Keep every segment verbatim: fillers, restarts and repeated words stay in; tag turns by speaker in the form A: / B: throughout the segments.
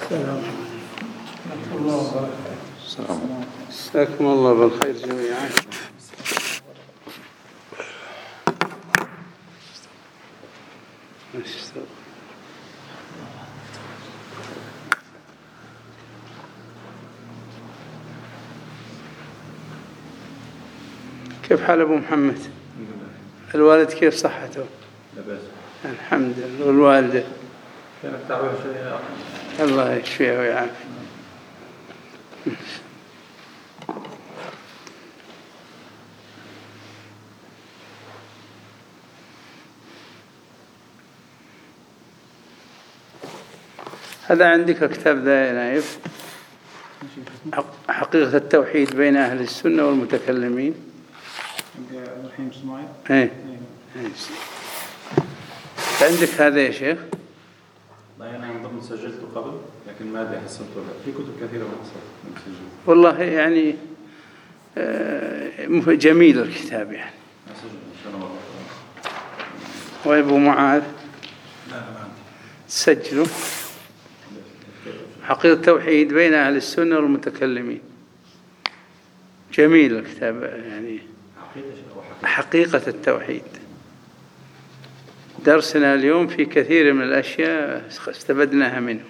A: جزاكم الله بالخير جميعا. كيف حال أبو محمد؟ الوالد كيف صحته؟
B: لا بأس
A: الحمد لله. والوالدة
B: كانت تعبان شوية.
A: الله يشفيها ويعافيها. هذا عندك كتاب ذا يا نايف، حقيقة التوحيد بين أهل السنة والمتكلمين.
C: الرحيم اسماعيل.
A: ايه عندك هذا يا شيخ؟
B: لا أنا من ضمن سجلته قبل لكن ما أدري حصلته لا. في كتب كثيرة ما حصلت مسجلة.
A: والله يعني جميل الكتاب يعني.
B: أسجل إن شاء الله.
A: وأبو معاذ
B: لا ما عندي.
A: تسجلوا حقيقة التوحيد بين أهل السنة والمتكلمين. جميل الكتاب يعني. حقيقة التوحيد. درسنا اليوم في كثير من الأشياء استفدناها منه.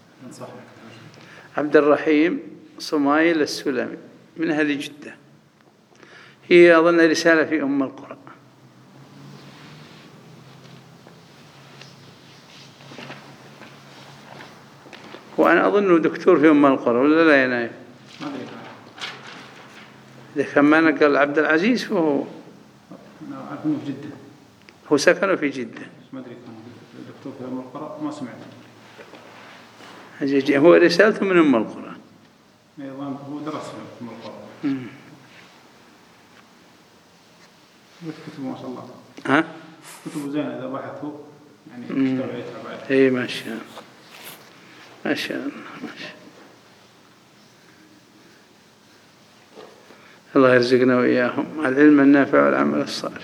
A: عبد الرحيم صمايل السلمي من أهل جدة. هي أظن رسالة في أم القرى. وأنا أظنه دكتور في أم القرى ولا لا يا نايف؟
C: ما أدري.
A: إذا كان ما نقل عبد العزيز فهو
C: أنا أعرف إنه في جدة.
A: هو سكنه في جدة.
C: ما أدري كان دكتور في أم القرى ما سمعت.
A: هو رسالته من أم القرى.
C: أيضا هو درس في أم القرى. كتبه ما شاء الله.
A: ها؟
C: كتبه زين إذا بحثوا يعني مستوعبتها بعد.
A: إيه ما شاء الله. ما شاء الله ما شاء الله. الله يرزقنا وإياهم العلم النافع والعمل الصالح.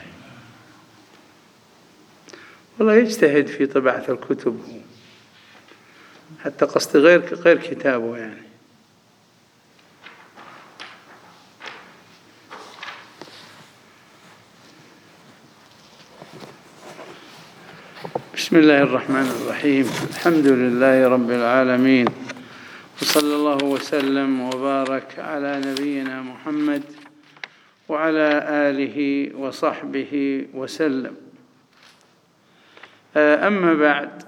A: والله يجتهد في طباعة الكتب حتى قصد غير غير كتابه يعني. بسم الله الرحمن الرحيم. الحمد لله رب العالمين، وصلى الله وسلم وبارك على نبينا محمد وعلى آله وصحبه وسلم. أما بعد،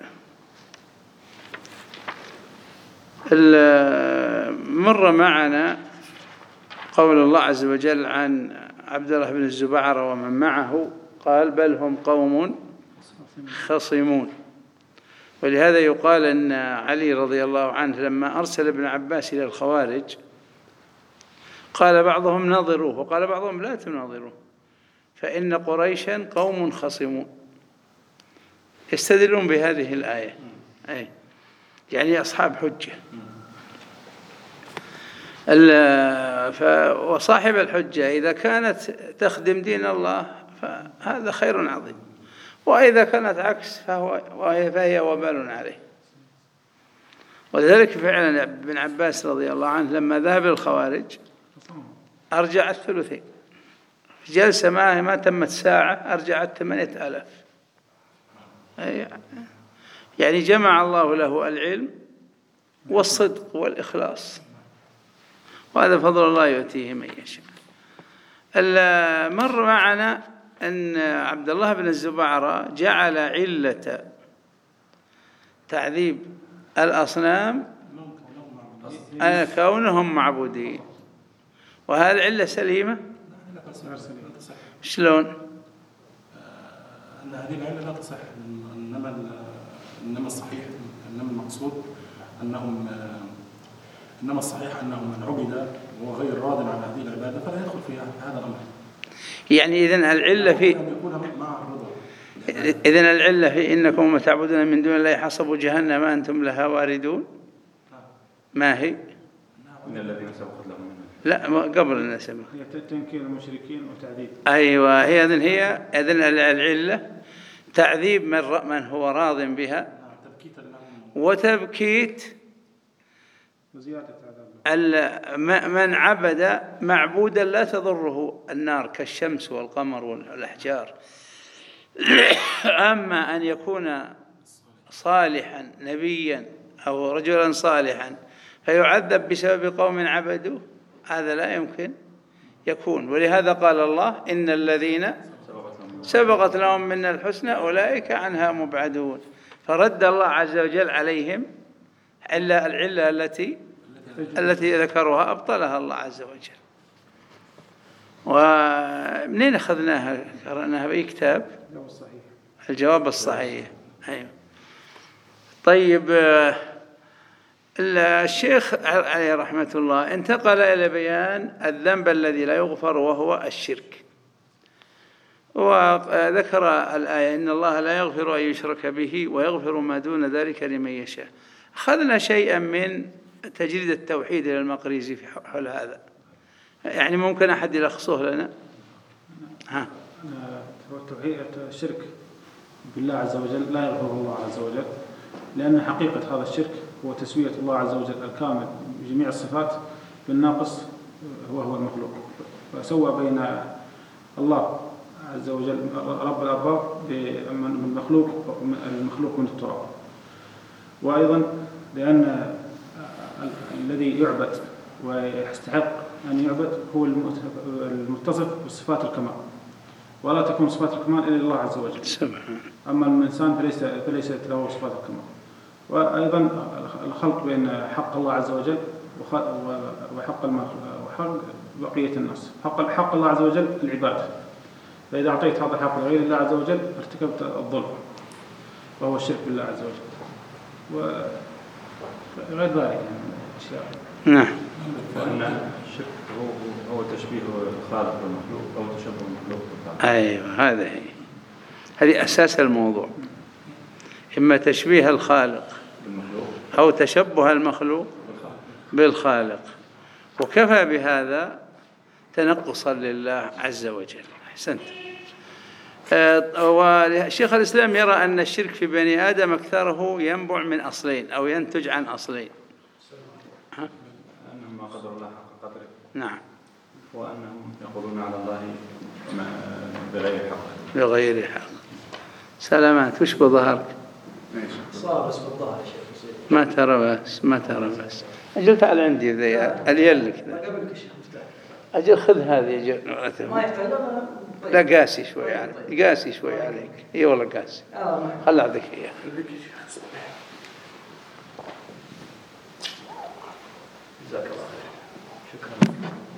A: مر معنا قول الله عز وجل عن عبد الله بن الزبعرة ومن معه، قال بل هم قوم خصمون. ولهذا يقال أن علي رضي الله عنه لما أرسل ابن عباس إلى الخوارج قال بعضهم ناظروه وقال بعضهم لا تناظروه فإن قريشا قوم خصمون. يستدلون بهذه الآية، أي يعني أصحاب حجة. وصاحب الحجة إذا كانت تخدم دين الله فهذا خير عظيم، وإذا كانت عكس فهو فهي وبال عليه. ولذلك فعلا ابن عباس رضي الله عنه لما ذهب الخوارج أرجع الثلثين في جلسة ما ما تمت ساعة، أرجعت ثمانية آلاف. يعني جمع الله له العلم والصدق والإخلاص، وهذا فضل الله يؤتيه من يشاء. مر معنا أن عبد الله بن الزبعرة جعل علة تعذيب الأصنام كونهم معبودين، وهذه العلة سليمة. شلون؟
D: أن هذه العلة لا تصح، إنما إنما الصحيح إنما المقصود أنهم إنما الصحيح أنهم من عبد وهو غير راض عن هذه العبادة فلا يدخل في هذا الأمر.
A: يعني إذن العلة في إذن العلة في إنكم ما تعبدون من دون الله حصبوا جهنم أنتم لها واردون. ما هي؟
B: من الذين سبقت لهم.
A: لا قبل أن سبق.
C: هي تنكير المشركين وتعذيب.
A: أيوة هي إذن هي إذن العلة تعذيب من من هو راض بها، وتبكيت
C: وزيادة عذاب.
A: من عبد معبودا لا تضره النار كالشمس والقمر والأحجار. أما أن يكون صالحا نبيا أو رجلا صالحا فيعذب بسبب قوم عبدوه، هذا لا يمكن يكون. ولهذا قال الله إن الذين سبقت لهم منا الحسنى أولئك عنها مبعدون. فرد الله عز وجل عليهم إلا العلة التي التي ذكروها أبطلها الله عز وجل. ومنين أخذناها؟ قرأناها بأي كتاب؟ الجواب الصحيح. أيوه. طيب، الشيخ عليه رحمة الله انتقل إلى بيان الذنب الذي لا يغفر وهو الشرك، وذكر الآية إن الله لا يغفر أن يشرك به ويغفر ما دون ذلك لمن يشاء. أخذنا شيئا من تجريد التوحيد إلى المقريزي في حول هذا، يعني ممكن أحد يلخصه لنا؟ ها.
C: التوحيد الشرك بالله عز وجل لا يغفره الله عز وجل، لأن حقيقة هذا الشرك هو تسوية الله عز وجل الكامل بجميع الصفات بالناقص هو هو المخلوق، فسوى بين الله عز وجل رب الأرباب بالمخلوق المخلوق من التراب. وأيضا لأن الذي يعبد ويستحق أن يعبد هو المتصف بصفات الكمال، ولا تكون صفات الكمال إلا الله عز وجل. أما الإنسان فليس فليست له صفات الكمال. وأيضا الخلط بين حق الله عز وجل وحق وحق بقية الناس. حق حق الله عز وجل العبادة، فإذا أعطيت هذا الحق لغير الله عز وجل ارتكبت الظلم وهو الشرك بالله عز وجل وغير ذلك يعني أشياء.
A: نعم.
B: وأن الشرك هو هو تشبيه الخالق بالمخلوق أو تشبه المخلوق بالخالق.
A: أيوة، هذا هي هذه أساس الموضوع، إما تشبيه الخالق أو تشبه المخلوق بالخالق، وكفى بهذا تنقصا لله عز وجل. أحسنت. وشيخ الإسلام يرى أن الشرك في بني آدم أكثره ينبع من أصلين أو ينتج عن أصلين. ها؟
B: أنهم ما قدروا الله حق قدره.
A: نعم.
B: وأنهم يقولون على الله بغير حق.
A: بغير حق. سلامات. وش بظهرك؟
E: صار بس بالظهر شيخ.
A: ما ترى بس ما ترى بس. أجل تعال عندي ذي اليل كذا.
E: قبلك الشيخ مفتاح.
A: أجل خذ هذه أجل.
E: ما يحتاج.
A: لا قاسي شوي عليك، قاسي شوي عليك. إيه والله قاسي. خل أعطيك إياه.
E: جزاك الله خير. شكرا.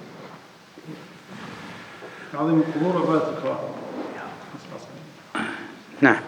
C: عظيم القبور وعبادة الكواكب.
A: نعم.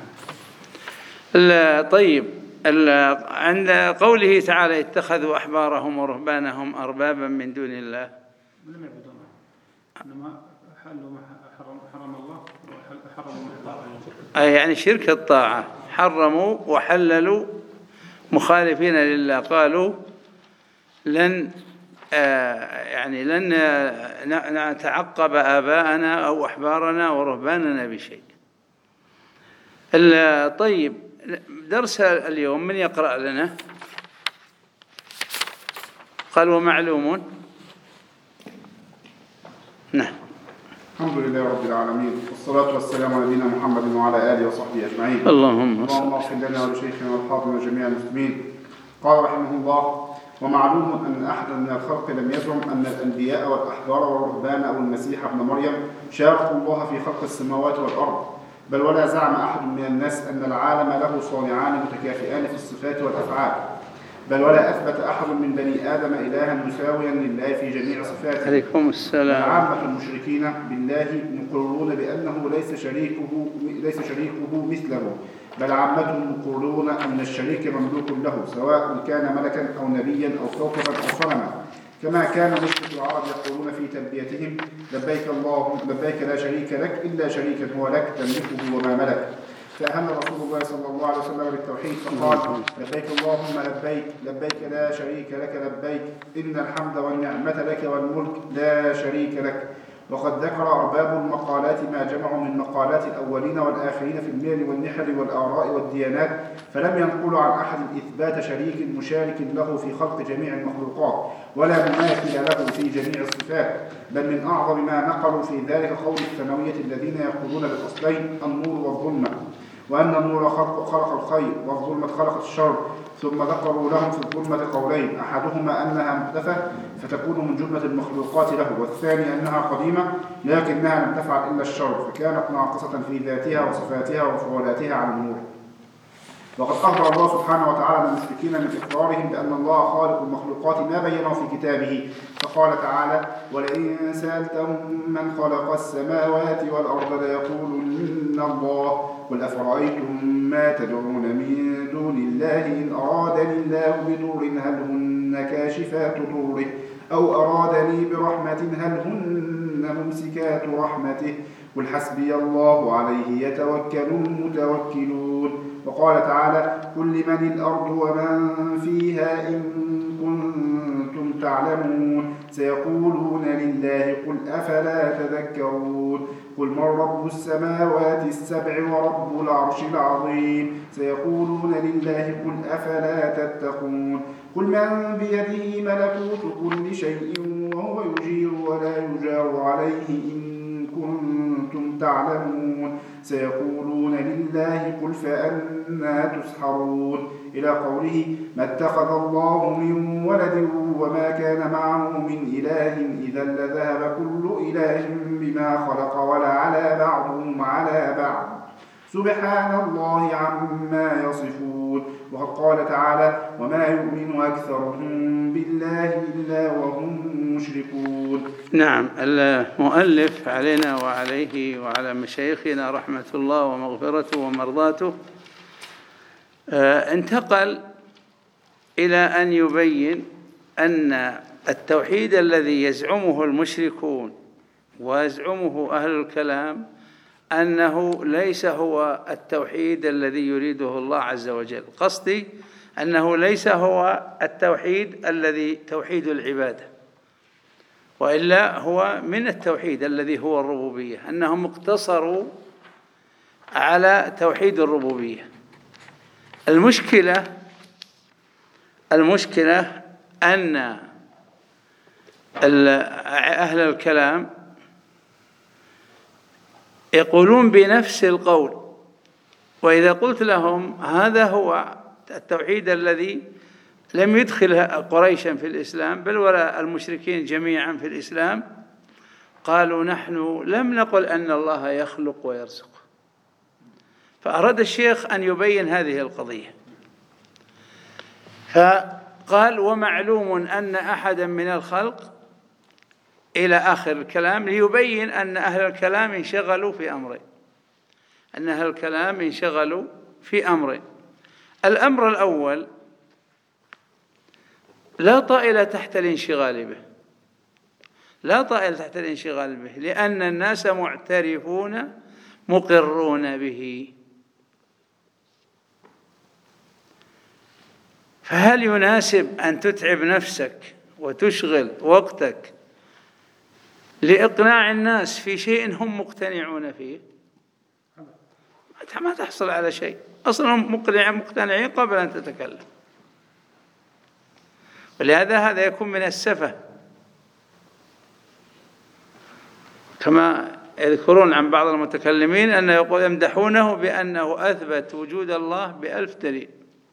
A: طيب، عند قوله تعالى اتخذوا أحبارهم ورهبانهم أربابا من دون الله،
C: لم يعبدون إنما حلوا ما حرم حرم الله وحرموا ما حرم.
A: أي يعني شرك الطاعة، حرموا وحللوا مخالفين لله. قالوا لن آه يعني لن نتعقب آباءنا أو أحبارنا ورهباننا بشيء. طيب، درس اليوم من يقرأ لنا؟ قال ومعلوم. نعم.
F: الحمد لله رب العالمين، والصلاة والسلام على نبينا محمد وعلى آله وصحبه أجمعين.
A: اللهم
F: اللهم اغفر لنا ولشيخنا والحاضرين وجميع المسلمين. قال رحمه الله: ومعلوم أن أحدا من الخلق لم يزعم أن الأنبياء والأحبار والرهبان أو المسيح ابن مريم شاقوا الله في خلق السماوات والأرض، بل ولا زعم أحد من الناس أن العالم له صانعان متكافئان في الصفات والأفعال، بل ولا أثبت أحد من بني آدم إلها مساويا لله في جميع صفاته.
A: عليكم السلام.
F: عامة المشركين بالله مقرون بأنه ليس شريكه ليس شريكه مثله، بل عامتهم يقولون أن الشريك مملوك له، سواء كان ملكا أو نبيا أو كوكبا أو صنما، كما كان مشرك العرب يقولون في تلبيتهم: لبيك اللهم لبيك لا شريك لك إلا شريكا هو لك تملكه وما ملك. فأهل رسول الله صلى الله عليه وسلم بالتوحيد فقال: لبيك اللهم لبيك لبيك لا شريك لك لبيك إن الحمد والنعمة لك والملك لا شريك لك. وقد ذكر أرباب المقالات ما جمعوا من مقالات الأولين والآخرين في الملل والنحل والآراء والديانات، فلم ينقلوا عن أحد إثبات شريك مشارك له في خلق جميع المخلوقات ولا مماثل له في جميع الصفات، بل من أعظم ما نقلوا في ذلك قول الثانوية الذين يقولون بالأصلين النور والظلمة، وأن النور خلق, خلق الخير والظلمة خلقت الشر، ثم ذكروا لهم في الظلمة قولين، أحدهما أنها محدثة فتكون من جملة المخلوقات له، والثاني أنها قديمة لكنها لم تفعل إلا الشر فكانت ناقصة في ذاتها وصفاتها ومفعولاتها عن النور. وقد أخبر الله سبحانه وتعالى المشركين من إقرارهم بأن الله خالق المخلوقات ما بينه في كتابه، فقال تعالى: ولئن سألتهم من خلق السماوات والأرض ليقولن الله قل أفرأيتم ما تدعون من دون الله إن أرادني الله بضر هل هن كاشفات ضره أو أرادني برحمة هل هن ممسكات رحمته قل حسبي الله عليه يتوكل المتوكلون. وقال تعالى: قل لمن الأرض ومن فيها إن كنتم تعلمون سيقولون لله قل أفلا تذكرون قل من رب السماوات السبع ورب العرش العظيم سيقولون لله قل أفلا تتقون قل من بيده ملكوت كل شيء وهو يجير ولا يجار عليه إن كنتم تعلمون سيقولون لله قل فأنى تسحرون إلى قوله: ما اتخذ الله من ولد وما كان معه من إله إذا لذهب كل إله بما خلق ولا على بعضهم على بعض سبحان الله عما يصفون. وقد قال تعالى: وما يؤمن أكثرهم بالله إلا وهم مشركون.
A: نعم، المؤلف علينا وعليه وعلى مشايخنا رحمة الله ومغفرته ومرضاته انتقل إلى أن يبين أن التوحيد الذي يزعمه المشركون ويزعمه أهل الكلام أنه ليس هو التوحيد الذي يريده الله عز وجل. قصدي أنه ليس هو التوحيد الذي توحيد العبادة، وإلا هو من التوحيد الذي هو الربوبية، أنهم اقتصروا على توحيد الربوبية. المشكلة المشكلة أن أهل الكلام يقولون بنفس القول، وإذا قلت لهم هذا هو التوحيد الذي لم يدخل قريشا في الإسلام بل ولا المشركين جميعا في الإسلام، قالوا: نحن لم نقل أن الله يخلق ويرزق. فأراد الشيخ أن يبين هذه القضية، فقال: ومعلوم أن أحدا من الخلق إلى آخر الكلام، ليبين أن أهل الكلام انشغلوا في أمرين أن أهل الكلام انشغلوا في أمرين الأمر الأول لا طائل تحت الانشغال به لا طائل تحت الانشغال به لأن الناس معترفون مقرون به. فهل يناسب أن تتعب نفسك وتشغل وقتك لإقناع الناس في شيء هم مقتنعون فيه؟ ما تحصل على شيء، أصلا مقتنعين قبل أن تتكلم. ولهذا هذا يكون من السفة، كما يذكرون عن بعض المتكلمين أن يقول يمدحونه بأنه أثبت وجود الله بألف دليل،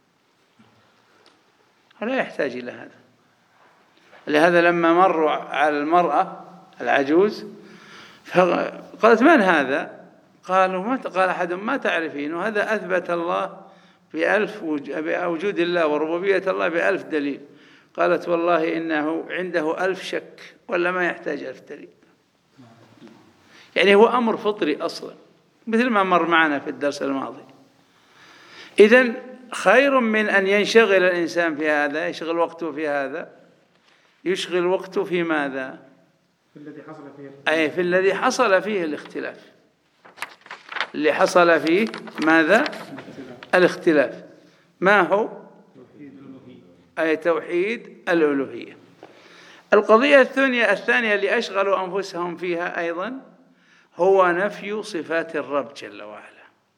A: ولا يحتاج إلى هذا. لهذا لما مروا على المرأة العجوز فقالت: من هذا؟ قالوا: ما قال أحد ما تعرفين، وهذا أثبت الله بألف وجود الله وربوبية الله بألف دليل. قالت: والله إنه عنده ألف شك ولا ما يحتاج ألف دليل. يعني هو أمر فطري أصلا، مثل ما مر معنا في الدرس الماضي. إذن خير من أن ينشغل الإنسان في هذا، يشغل وقته في هذا، يشغل وقته في ماذا؟
C: في الذي حصل فيه
A: أي في الذي حصل فيه الاختلاف اللي حصل فيه ماذا؟ الاختلاف. ما هو؟ أي توحيد الألوهية. القضية الثانية الثانية اللي أشغلوا أنفسهم فيها أيضا هو نفي صفات الرب جل وعلا.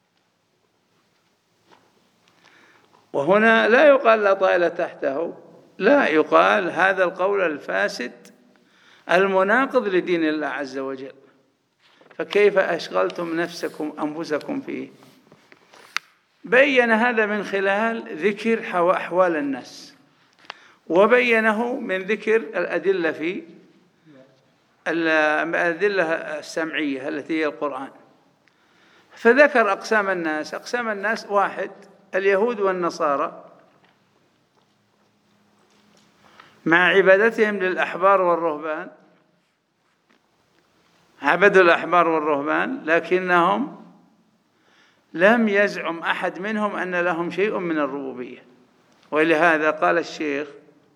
A: وهنا لا يقال لا طائل تحته، لا، يقال هذا القول الفاسد المناقض لدين الله عز وجل، فكيف أشغلتم نفسكم أنفسكم فيه؟ بين هذا من خلال ذكر أحوال الناس، وبينه من ذكر الأدلة في الأدلة السمعية التي هي القرآن. فذكر أقسام الناس. أقسام الناس واحد، اليهود والنصارى مع عبادتهم للأحبار والرهبان، عبدوا الأحبار والرهبان، لكنهم لم يزعم أحد منهم أن لهم شيء من الربوبية. ولهذا قال الشيخ: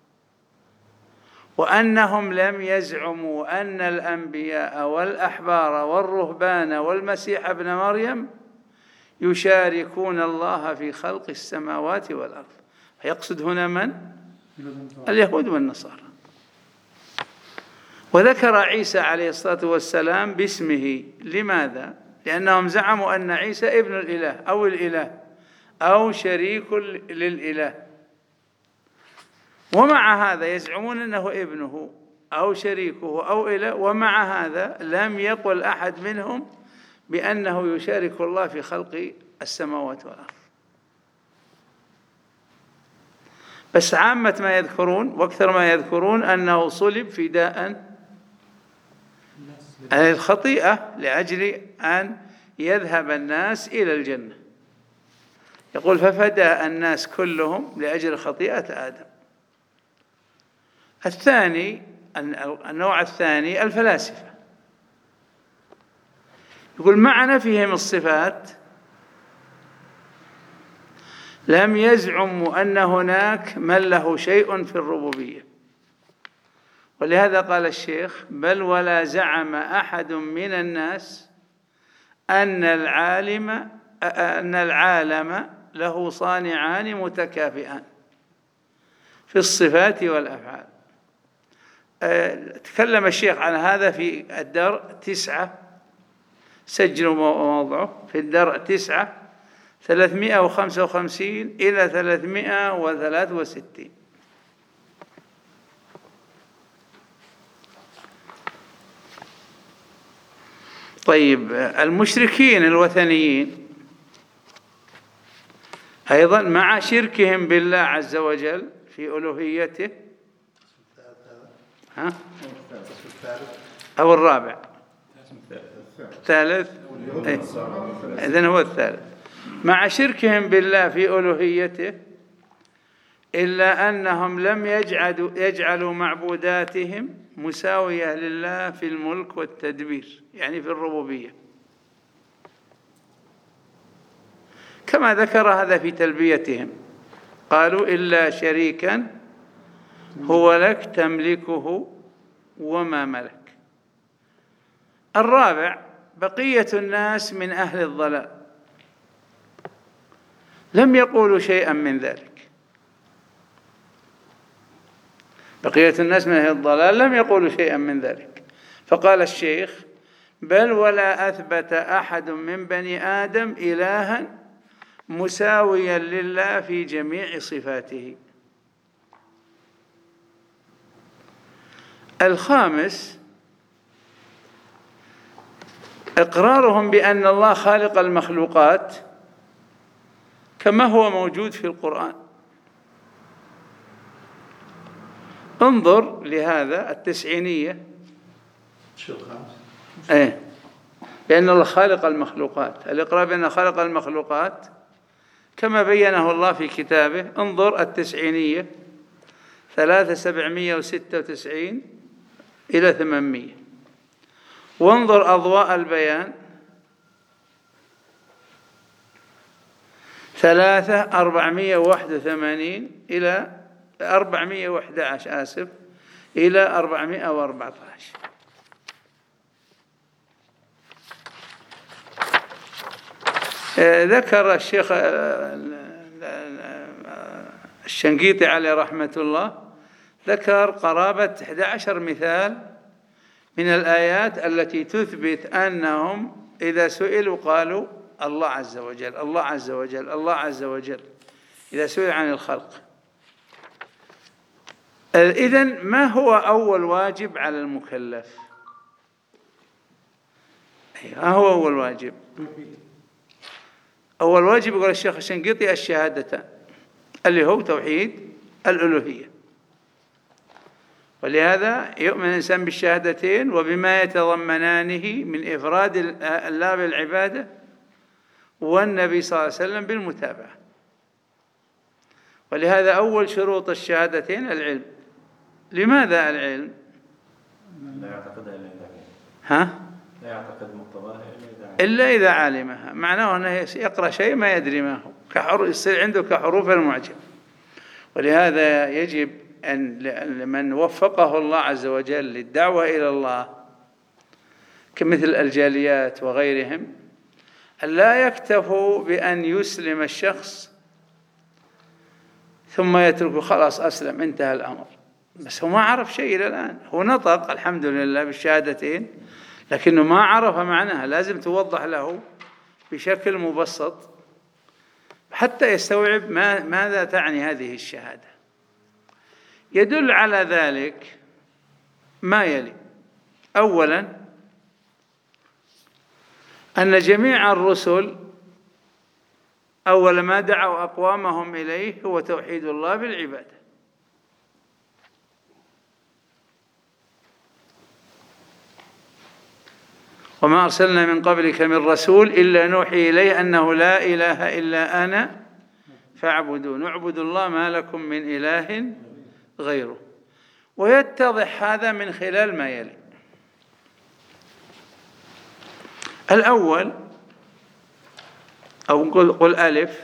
A: وأنهم لم يزعموا أن الأنبياء والأحبار والرهبان والمسيح ابن مريم يشاركون الله في خلق السماوات والأرض. يقصد هنا من؟ اليهود والنصارى. وذكر عيسى عليه الصلاة والسلام باسمه. لماذا؟ لأنهم زعموا أن عيسى ابن الإله أو الإله أو شريك للإله، ومع هذا يزعمون أنه ابنه أو شريكه أو إله، ومع هذا لم يقل أحد منهم بأنه يشارك الله في خلق السماوات والأرض. بس عامة ما يذكرون وأكثر ما يذكرون أنه صلب فداء عن الخطيئة لأجل أن يذهب الناس إلى الجنة. يقول: ففدى الناس كلهم لأجل خطيئة آدم. الثاني، النوع الثاني، الفلاسفة. يقول: مع نفيهم الصفات لم يزعموا أن هناك من له شيء في الربوبية. ولهذا قال الشيخ: بل ولا زعم أحد من الناس أن العالم أن العالم له صانعان متكافئان في الصفات والأفعال. تكلم الشيخ عن هذا في الدرء تسعة، سجلوا موضعه في الدرء تسعة ثلاثمائة وخمسة وخمسين إلى ثلاثمائة وثلاثة وستين. طيب، المشركين الوثنيين أيضا مع شركهم بالله عز وجل في ألوهيته، ها؟ أو الرابع الثالث، إذن هو الثالث. مع شركهم بالله في ألوهيته إلا أنهم لم يجعلوا, يجعلوا معبوداتهم مساوية لله في الملك والتدبير، يعني في الربوبية، كما ذكر هذا في تلبيتهم. قالوا: إلا شريكا هو لك تملكه وما ملك. الرابع، بقية الناس من أهل الضلال لم يقولوا شيئا من ذلك. بقية الناس من أهل الضلال لم يقولوا شيئا من ذلك. فقال الشيخ: بل ولا أثبت أحد من بني آدم إلها مساويا لله في جميع صفاته. الخامس، إقرارهم بأن الله خالق المخلوقات كما هو موجود في القرآن. انظر لهذا التسعينية، ايه، بأن الله خالق المخلوقات، الإقرار بأن خالق المخلوقات كما بينه الله في كتابه. انظر التسعينية ثلاثة سبعمائة وستة وتسعين إلى ثمانمائة، وانظر أضواء البيان ثلاثة أربعمائة وواحد وثمانين إلى أربعمائة وأحد عشر آسف إلى أربعمائة وأربعة عشر. ذكر الشيخ الشنقيطي عليه رحمة الله، ذكر قرابة أحد عشر مثال من الآيات التي تثبت أنهم إذا سئلوا قالوا الله عز وجل الله عز وجل الله عز وجل إذا سئل عن الخلق. إذن ما هو أول واجب على المكلف؟ ما هو أول واجب؟ أول واجب يقول الشيخ الشنقيطي الشهادتان اللي هو توحيد الألوهية. ولهذا يؤمن الإنسان بالشهادتين وبما يتضمنانه من إفراد الله بالعبادة والنبي صلى الله عليه وسلم بالمتابعة. ولهذا أول شروط الشهادتين العلم. لماذا العلم؟
B: لا يعتقدها إلا إذا
A: ها؟
B: لا يعتقد مقتضاها
A: إلا إذا علمها. معناه أنه يقرأ شيء ما يدري ما هو، كحروف يصير عنده كحروف المعجم. ولهذا يجب أن لمن وفقه الله عز وجل للدعوة إلى الله كمثل الجاليات وغيرهم أن لا يكتفوا بأن يسلم الشخص ثم يتركه خلاص أسلم انتهى الأمر، بس هو ما عرف شيء إلى الآن. هو نطق الحمد لله بالشهادتين لكنه ما عرف معناها، لازم توضح له بشكل مبسط حتى يستوعب ما ماذا تعني هذه الشهادة. يدل على ذلك ما يلي: أولا أن جميع الرسل أول ما دعوا أقوامهم إليه هو توحيد الله بالعبادة. وما أرسلنا من قبلك من رسول إلا نوحي إليه أنه لا إله إلا أنا فاعبدون اعبدوا الله ما لكم من إله غيره. ويتضح هذا من خلال ما يلي: الأول أو قل, قل ألف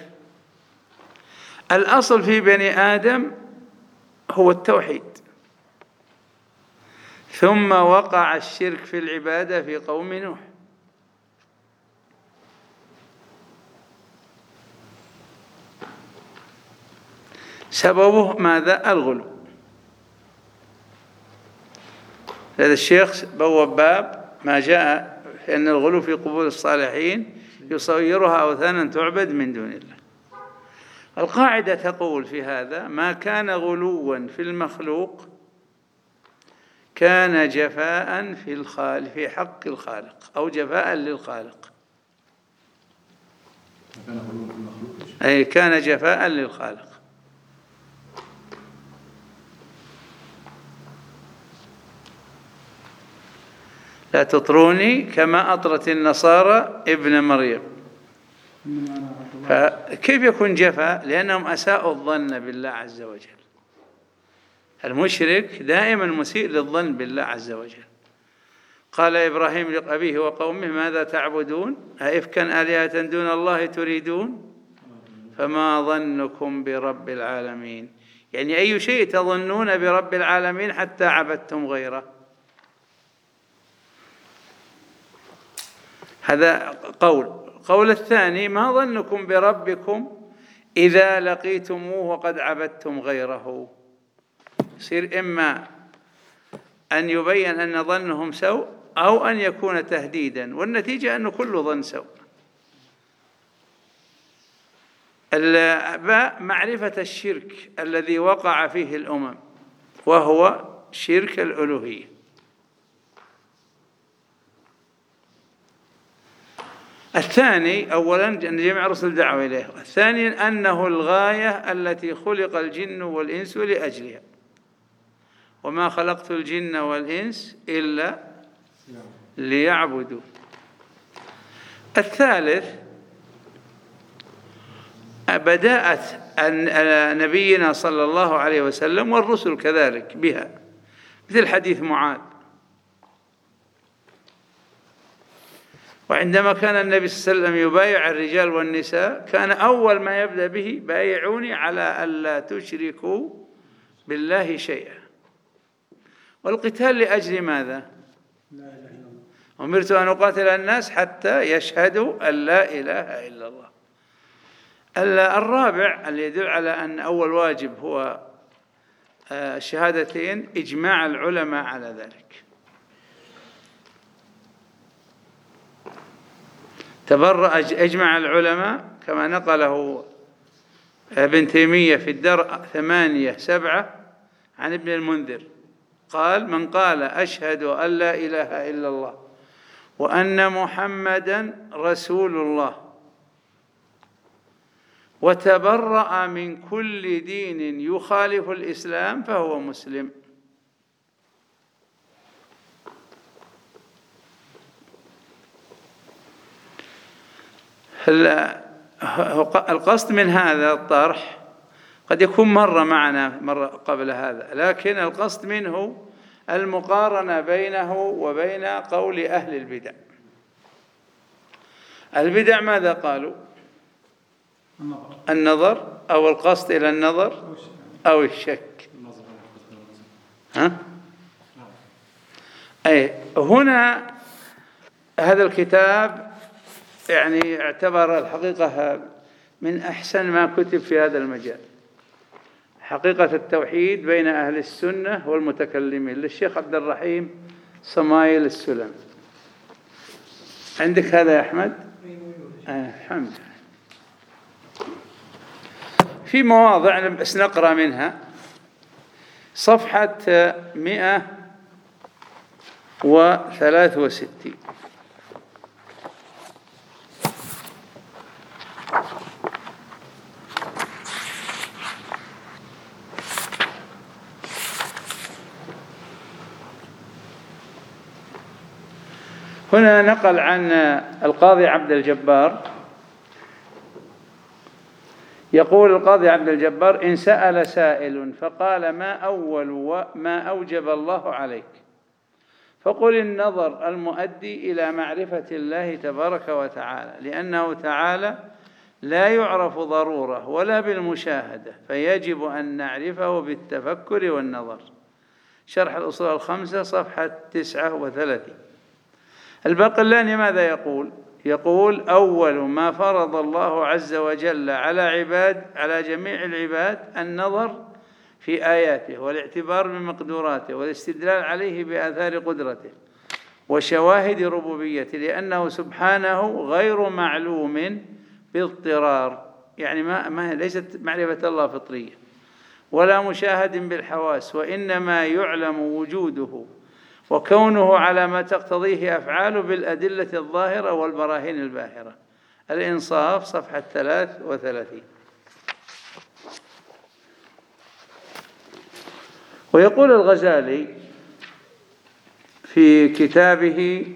A: الأصل في بني آدم هو التوحيد، ثم وقع الشرك في العبادة في قوم نوح. سببه ماذا؟ الغلو. هذا الشيخ بوب باب ما جاء في أن الغلو في قبور الصالحين يصيرها أوثانا تعبد من دون الله. القاعدة تقول في هذا: ما كان غلوا في المخلوق كان جفاء في الخالق في حق الخالق أو جفاء للخالق، أي كان جفاء للخالق. لا تطروني كما أطرت النصارى ابن مريم. فكيف يكون جفاء؟ لأنهم أساءوا الظن بالله عز وجل. المشرك دائما مسيء للظن بالله عز وجل. قال إبراهيم لأبيه وقومه: ماذا تعبدون؟ أئفكا آلهة دون الله تريدون؟ فما ظنكم برب العالمين؟ يعني أي شيء تظنون برب العالمين حتى عبدتم غيره؟ هذا قول. قول الثاني: ما ظنكم بربكم إذا لقيتموه وقد عبدتم غيره؟ يصير إما أن يبين أن ظنهم سوء أو أن يكون تهديدا، والنتيجة أنه كل ظن سوء. الباء معرفة الشرك الذي وقع فيه الأمم وهو شرك الألوهية. الثاني أولا أن جميع الرسل دعوا إليه. الثاني أنه الغاية التي خلق الجن والإنس لأجلها، وما خلقت الجن والإنس إلا ليعبدوا. الثالث بدأت نبينا صلى الله عليه وسلم والرسل كذلك بها، مثل حديث معاذ. وعندما كان النبي صلى الله عليه وسلم يبايع الرجال والنساء كان أول ما يبدأ به: بايعوني على ألا تشركوا بالله شيئا. والقتال لأجل ماذا؟ أمرت أن أقاتل الناس حتى يشهدوا أن لا إله إلا الله. الرابع اللي يدل على أن أول واجب هو الشهادتين إجماع العلماء على ذلك. تبرأ أجمع العلماء كما نقله ابن تيمية في الدرء ثمانية سبعة عن ابن المنذر قال: من قال أشهد أن لا إله إلا الله وأن محمدا رسول الله وتبرأ من كل دين يخالف الإسلام فهو مسلم. القصد من هذا الطرح قد يكون مر معنا مرة قبل هذا، لكن القصد منه المقارنة بينه وبين قول أهل البدع. البدع ماذا قالوا؟
C: النظر.
A: النظر أو القصد إلى النظر أو الشك. ها؟ أي هنا هذا الكتاب يعني اعتبر الحقيقة من أحسن ما كتب في هذا المجال، حقيقة التوحيد بين أهل السنة والمتكلمين للشيخ عبد الرحيم صمايل السلمي. عندك هذا يا أحمد؟ آه الحمد لله. في مواضع بس نقرأ منها. صفحة مئة وثلاث وستين. هنا نقل عن القاضي عبد الجبار يقول القاضي عبد الجبار: إن سأل سائل فقال: ما أول ما أوجب الله عليك؟ فقل النظر المؤدي إلى معرفة الله تبارك وتعالى، لأنه تعالى لا يعرف ضرورة ولا بالمشاهدة، فيجب أن نعرفه بالتفكر والنظر. شرح الأصول الخمسة صفحة تسعة وثلاثين. الباقلاني ماذا يقول؟ يقول: أول ما فرض الله عز وجل على عباد على جميع العباد النظر في آياته والاعتبار بمقدوراته والاستدلال عليه بآثار قدرته وشواهد ربوبيته، لأنه سبحانه غير معلوم باضطرار، يعني ما, ما ليست معرفة الله فطرية ولا مشاهد بالحواس، وإنما يعلم وجوده وكونه على ما تقتضيه أفعاله بالأدلة الظاهرة والبراهين الباهرة. الإنصاف صفحة ثلاث وثلاثين. ويقول الغزالي في كتابه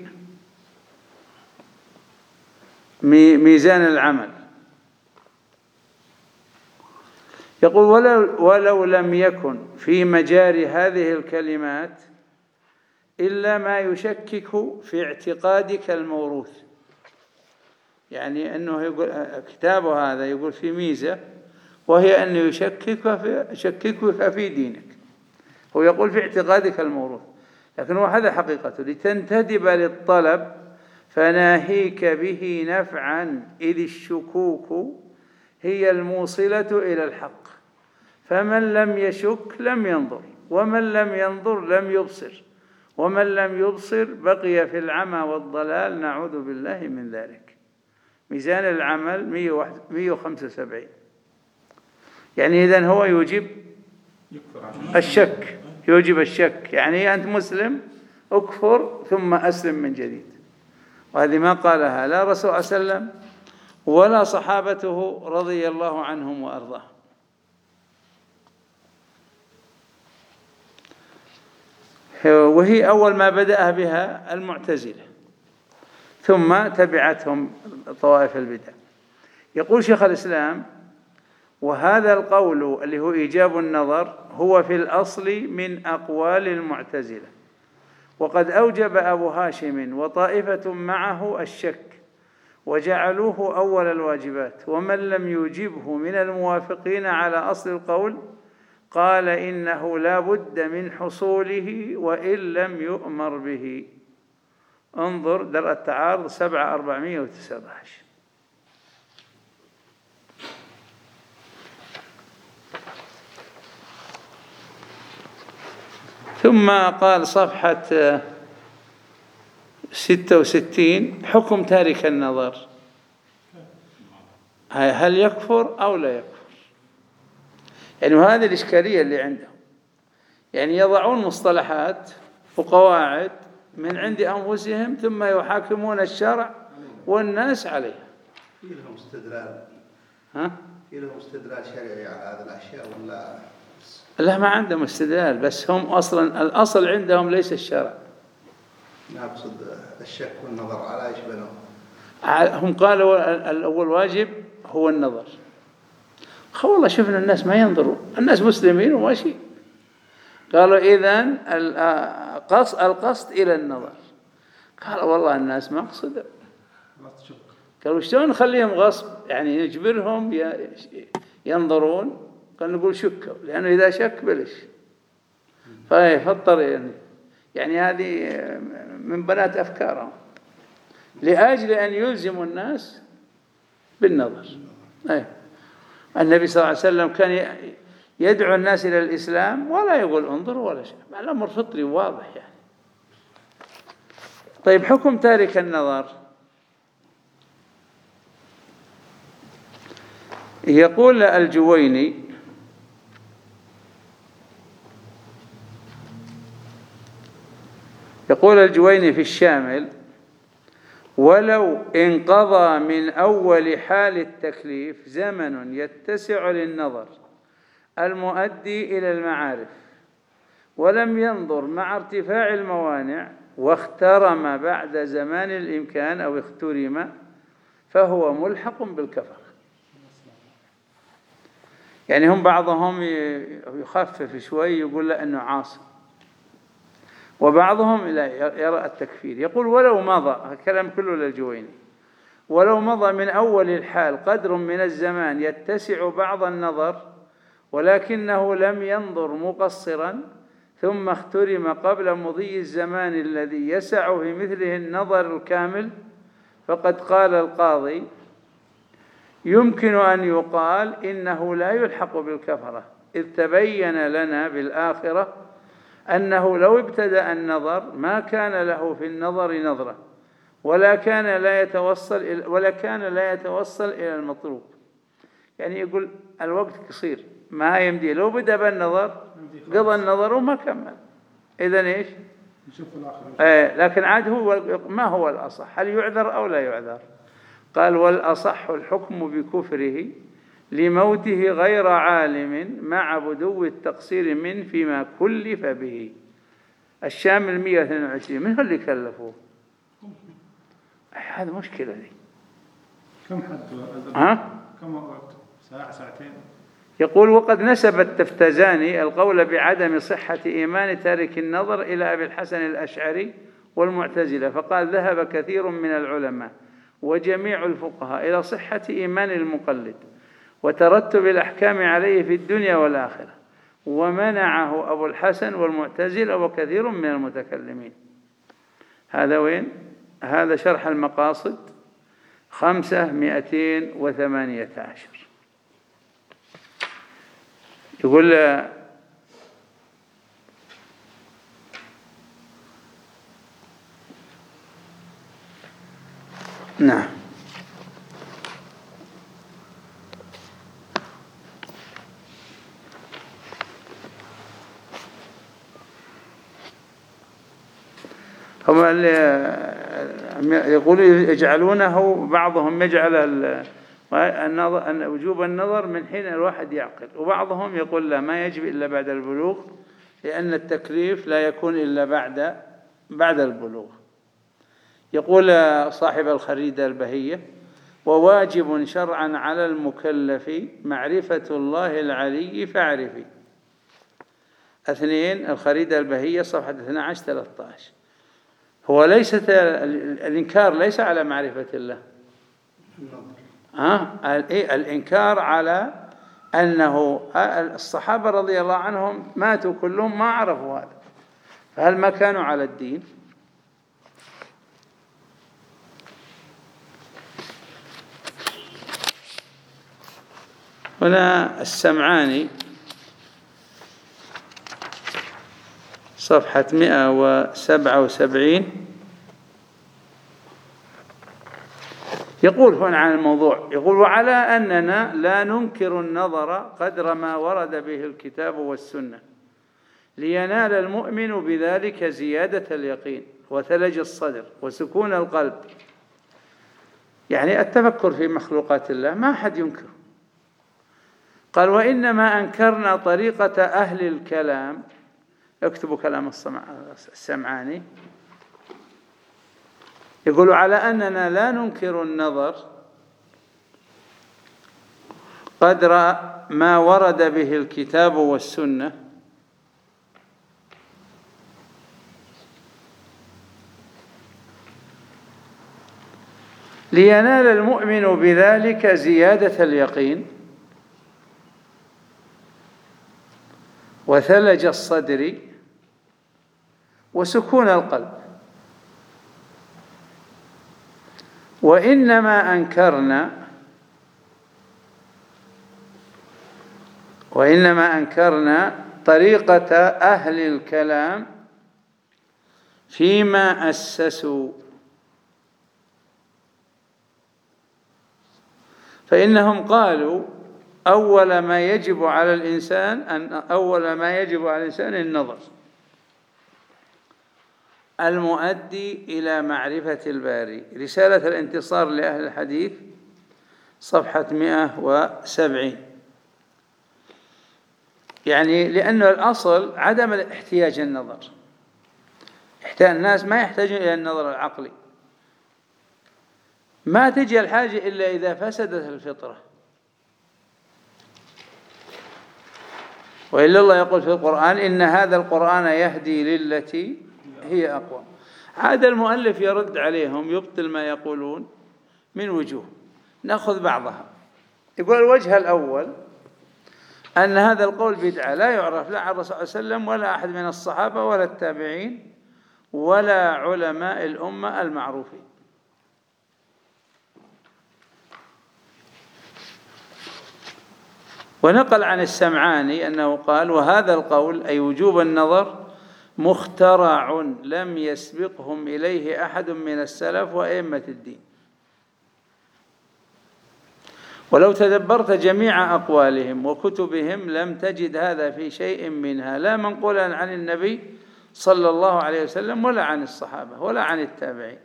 A: ميزان العمل، يقول: ولو, ولو لم يكن في مجاري هذه الكلمات إلا ما يشكك في اعتقادك الموروث. يعني أنه يقول كتابه هذا يقول في ميزة، وهي أنه يشكك في, يشككك في دينك. هو يقول في اعتقادك الموروث، لكن هو هذا حقيقته: لتنتدب للطلب فناهيك به نفعا، إذ الشكوك هي الموصلة إلى الحق، فمن لم يشك لم ينظر، ومن لم ينظر لم يبصر، ومن لم يبصر بقي في العمى والضلال، نعوذ بالله من ذلك. ميزان العمل مئة وخمسة وسبعين. يعني إذن هو يوجب الشك، يوجب الشك، يعني أنت مسلم أكفر ثم أسلم من جديد. وهذه ما قالها لا رسول صلى الله عليه وسلم ولا صحابته رضي الله عنهم وأرضاهم. وهي أول ما بدأ بها المعتزلة، ثم تبعتهم طوائف البدع. يقول شيخ الإسلام: وهذا القول اللي هو إيجاب النظر هو في الأصل من أقوال المعتزلة، وقد أوجب أبو هاشم وطائفة معه الشك وجعلوه أول الواجبات، ومن لم يوجبه من الموافقين على أصل القول قال إنه لا بد من حصوله وإن لم يؤمر به. انظر درء التعارض سبعة أربعمائة وتسعة عشر. ثم قال صفحة ستة وستين: حكم تارك النظر، هل يكفر أو لا يكفر؟ يعني وهذه الإشكالية اللي عندهم، يعني يضعون مصطلحات وقواعد من عند أنفسهم ثم يحاكمون الشرع والناس عليها.
G: في لهم استدلال
A: ها؟
G: في لهم استدلال شرعي على هذه الأشياء ولا؟
A: لا، ما عندهم استدلال، بس هم أصلا الأصل عندهم ليس الشرع.
G: نقصد الشك والنظر على ايش بنوا؟
A: هم قالوا الأول واجب هو النظر. والله شفنا الناس ما ينظروا، الناس مسلمين وماشي. قالوا إذن القصد إلى النظر. قال والله الناس ما قصدوا. قالوا شلون نخليهم غصب، يعني نجبرهم ينظرون؟ قال نقول شكوا، لأنه إذا شك بلش فاضطر يعني يعني هذه من بنات أفكارهم لأجل أن يلزموا الناس بالنظر. أي النبي صلى الله عليه وسلم كان يدعو الناس إلى الإسلام ولا يقول انظروا ولا شيء، الأمر فطري واضح يعني. طيب حكم تارك النظر، يقول الجويني: يقول الجويني في الشامل: ولو انقضى من أول حال التكليف زمن يتسع للنظر المؤدي إلى المعارف ولم ينظر مع ارتفاع الموانع واخترم بعد زمان الإمكان أو اخترم فهو ملحق بالكفر. يعني هم بعضهم يخفف شوي يقول لا أنه عاصم، وبعضهم يرى التكفير. يقول ولو مضى، الكلام كله للجويني، ولو مضى من أول الحال قدر من الزمان يتسع بعض النظر ولكنه لم ينظر مقصرا ثم اخترم قبل مضي الزمان الذي يسع في مثله النظر الكامل، فقد قال القاضي: يمكن أن يقال إنه لا يلحق بالكفرة، إذ تبين لنا بالآخرة أنه لو ابتدأ النظر ما كان له في النظر نظرة ولا كان لا يتوصل ولا كان لا يتوصل إلى المطلوب. يعني يقول الوقت قصير، ما يمدي، لو بدأ بالنظر قضى النظر وما كمل. إذن إيش؟ آه لكن عاد هو ما هو الأصح، هل يعذر أو لا يعذر؟ قال: والأصح الحكم بكفره لموته غير عالم مع بدو التقصير من فيما كلف به. الشامل مئة واثنين وعشرين. من هو اللي كلفوه؟ هذا مشكلة دي.
C: كم حد؟
A: ها؟
C: كم وقت؟ ساعة ساعتين؟
A: يقول: وقد نسب التفتزاني القول بعدم صحة إيمان تارك النظر إلى أبي الحسن الأشعري والمعتزلة، فقال: ذهب كثير من العلماء وجميع الفقهاء إلى صحة إيمان المقلد وترتب الأحكام عليه في الدنيا والآخرة، ومنعه أبو الحسن والمعتزلة وكثير من المتكلمين. هذا وين؟ هذا شرح المقاصد خمسة مئتين وثمانية عشر. يقول: نعم. هم يقولوا يجعلونه، بعضهم يجعل النظر وجوب النظر من حين الواحد يعقل، وبعضهم يقول لا، ما يجب إلا بعد البلوغ، لأن التكليف لا يكون إلا بعد بعد البلوغ. يقول صاحب الخريدة البهية: وواجب شرعا على المكلف معرفة الله العلي فاعرفي. اثنين، الخريدة البهية صفحة اثني عشر ثلاثة عشر. هو ليست الإنكار ليس على معرفة الله، ها؟ الإنكار على أنه الصحابة رضي الله عنهم ماتوا كلهم ما عرفوا هذا، فهل ما كانوا على الدين؟ هنا السمعاني صفحة مئة وسبعة وسبعين. يقول هنا عن الموضوع، يقول: وعلى أننا لا ننكر النظر قدر ما ورد به الكتاب والسنة، لينال المؤمن بذلك زيادة اليقين وثلج الصدر وسكون القلب. يعني التفكر في مخلوقات الله ما أحد ينكر. قال: وإنما أنكرنا طريقة أهل الكلام. اكتبوا كلام السمعاني. يقول: على أننا لا ننكر النظر قدر ما ورد به الكتاب والسنة، لينال المؤمن بذلك زيادة اليقين وثلج الصدر وسكون القلب. وإنما أنكرنا وإنما أنكرنا طريقة أهل الكلام فيما أسسوا، فإنهم قالوا: أول ما يجب على الإنسان أن أول ما يجب على الإنسان النظر المؤدي إلى معرفة الباري. رسالة الانتصار لأهل الحديث صفحة مئة وسبعين. يعني لأن الأصل عدم احتياج النظر. يحتاج الناس ما يحتاجون إلى النظر العقلي، ما تجي الحاجة إلا إذا فسدت الفطرة. وإلا الله يقول في القرآن: إن هذا القرآن يهدي للتي هي أقوى. عاد المؤلف يرد عليهم، يبطل ما يقولون من وجوه، نأخذ بعضها. يقول: الوجه الأول أن هذا القول بدعة لا يعرف لا عن الرسول صلى الله عليه وسلم ولا أحد من الصحابة ولا التابعين ولا علماء الأمة المعروفين. ونقل عن السمعاني أنه قال: وهذا القول أي وجوب النظر مخترع لم يسبقهم إليه أحد من السلف وأئمة الدين، ولو تدبرت جميع أقوالهم وكتبهم لم تجد هذا في شيء منها، لا منقولا عن النبي صلى الله عليه وسلم ولا عن الصحابة ولا عن التابعين.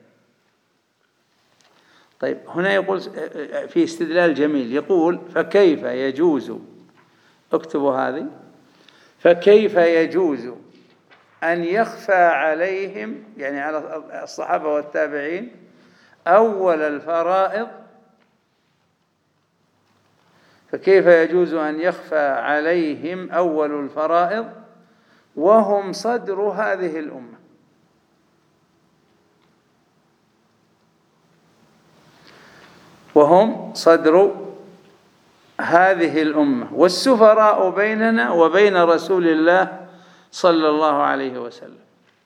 A: طيب، هنا يقول في استدلال جميل، يقول: فكيف يجوز، اكتبوا هذه، فكيف يجوز أن يخفى عليهم، يعني على الصحابة والتابعين، أول الفرائض، فكيف يجوز أن يخفى عليهم أول الفرائض وهم صدر هذه الأمة؟ وهم صدر هذه الأمة والسفراء بيننا وبين رسول الله صلى الله عليه وسلم.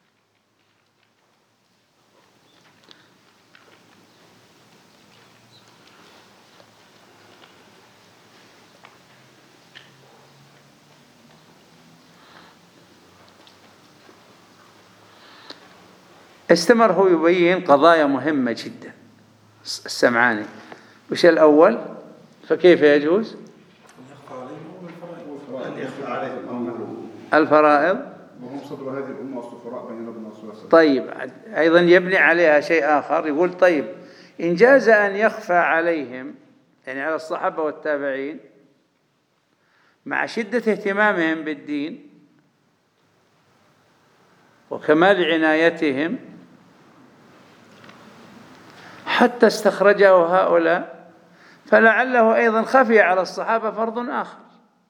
A: استمر هو يبين قضايا مهمة جدا السمعاني. وش الأول؟ فكيف يجوز الفرائض
F: وهم صدر هذه الأمة والسفراء بين ربنا ورسوله.
A: طيب، أيضا يبني عليها شيء آخر، يقول: طيب، إن جاز أن يخفى عليهم، يعني على الصحابة والتابعين، مع شدة اهتمامهم بالدين وكمال عنايتهم حتى استخرجه هؤلاء، فلعله أيضا خفي على الصحابة فرض آخر.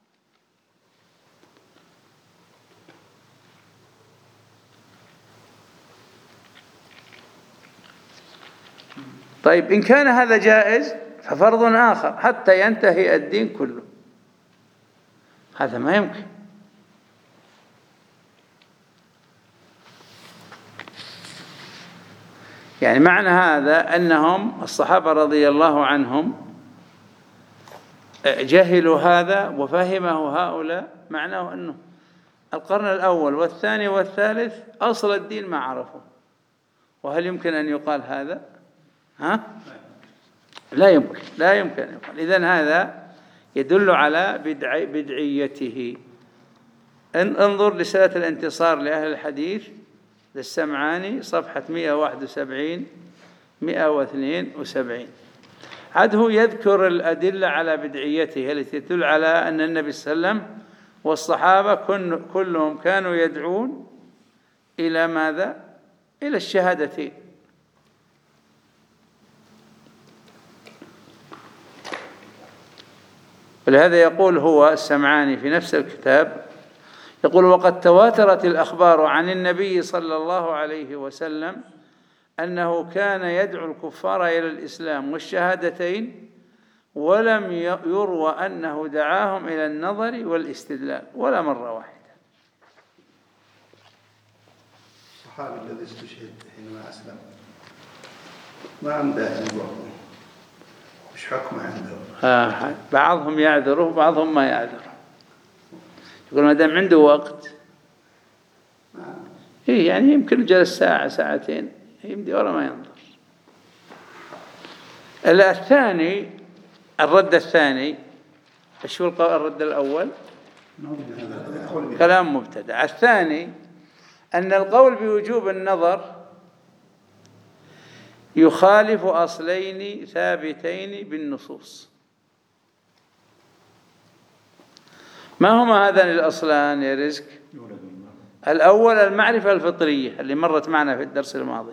A: طيب، إن كان هذا جائز ففرض آخر حتى ينتهي الدين كله. هذا ما يمكن. يعني معنى هذا أنهم الصحابة رضي الله عنهم جهلوا هذا وفهمه هؤلاء، معناه أنه القرن الأول والثاني والثالث أصل الدين ما عرفوا. وهل يمكن أن يقال هذا؟ ها؟ لا يمكن، لا يمكن أن يقال. إذن هذا يدل على بدع بدعيته. انظر رسالة الانتصار لأهل الحديث للسمعاني صفحة مئة وواحد وسبعين مئة واثنين وسبعين. عاد هو يذكر الأدلة على بدعيته التي تدل على أن النبي صلى الله عليه وسلم والصحابة كلهم كانوا يدعون إلى ماذا؟ إلى الشهادتين. ولهذا يقول هو السمعاني في نفس الكتاب، يقول: وقد تواترت الأخبار عن النبي صلى الله عليه وسلم أنه كان يدعو الكفار إلى الإسلام والشهادتين، ولم يروى أنه دعاهم إلى النظر والاستدلال ولا مرة واحدة.
G: الصحابي الذي استشهد حينما أسلم ما عنده نظر، مش حكم عنده؟
A: آه بعضهم يعذره وبعضهم ما يعذره. يقول ما دام عنده وقت، إيه يعني يمكن جلس ساعة ساعتين يمدي ولا ما ينظر. الثاني الرد الثاني ايش هو الرد الأول؟ كلام مبتدع. الثاني أن القول بوجوب النظر يخالف أصلين ثابتين بالنصوص. ما هما هذان الأصلان يا رزق؟ الأول المعرفة الفطرية اللي مرت معنا في الدرس الماضي،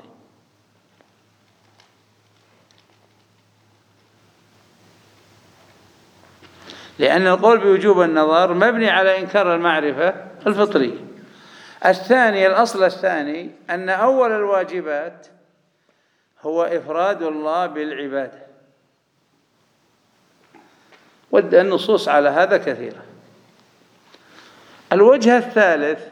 A: لأن القول بوجوب النظر مبني على إنكار المعرفة الفطرية. الثاني الأصل الثاني أن أول الواجبات هو إفراد الله بالعبادة، والنصوص على هذا كثيرة. الوجه الثالث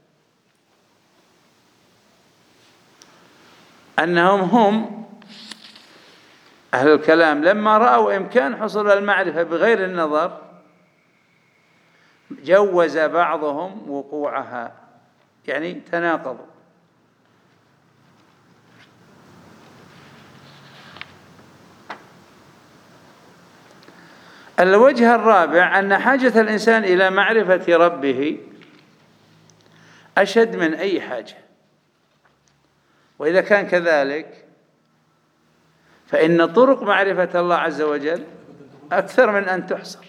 A: أنهم هم أهل الكلام لما رأوا إمكان حصول المعرفة بغير النظر جوز بعضهم وقوعها، يعني تناقضوا. الوجه الرابع أن حاجة الإنسان إلى معرفة ربه أشد من أي حاجة، وإذا كان كذلك فإن طرق معرفة الله عز وجل أكثر من أن تحصر.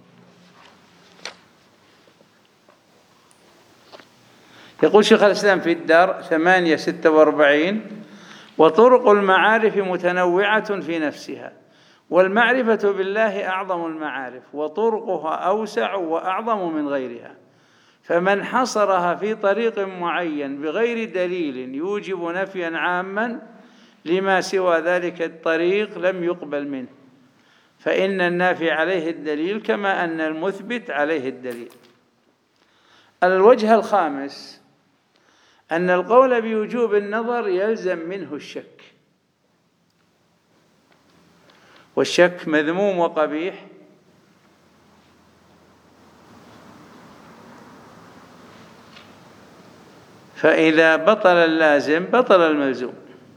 A: يقول شيخ الإسلام في الدار ثمانية ستة وأربعين: وطرق المعارف متنوعة في نفسها، والمعرفة بالله أعظم المعارف، وطرقها أوسع وأعظم من غيرها، فمن حصرها في طريق معين بغير دليل يوجب نفيا عاما لما سوى ذلك الطريق لم يقبل منه، فإن النافي عليه الدليل كما أن المثبت عليه الدليل. الوجه الخامس أن القول بوجوب النظر يلزم منه الشك، والشك مذموم وقبيح، فإذا بطل اللازم بطل الملزوم.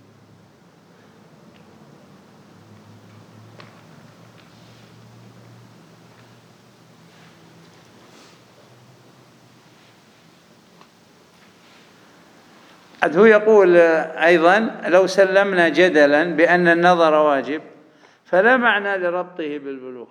A: هو يقول أيضا: لو سلمنا جدلا بأن النظر واجب فلا معنى لربطه بالبلوغ.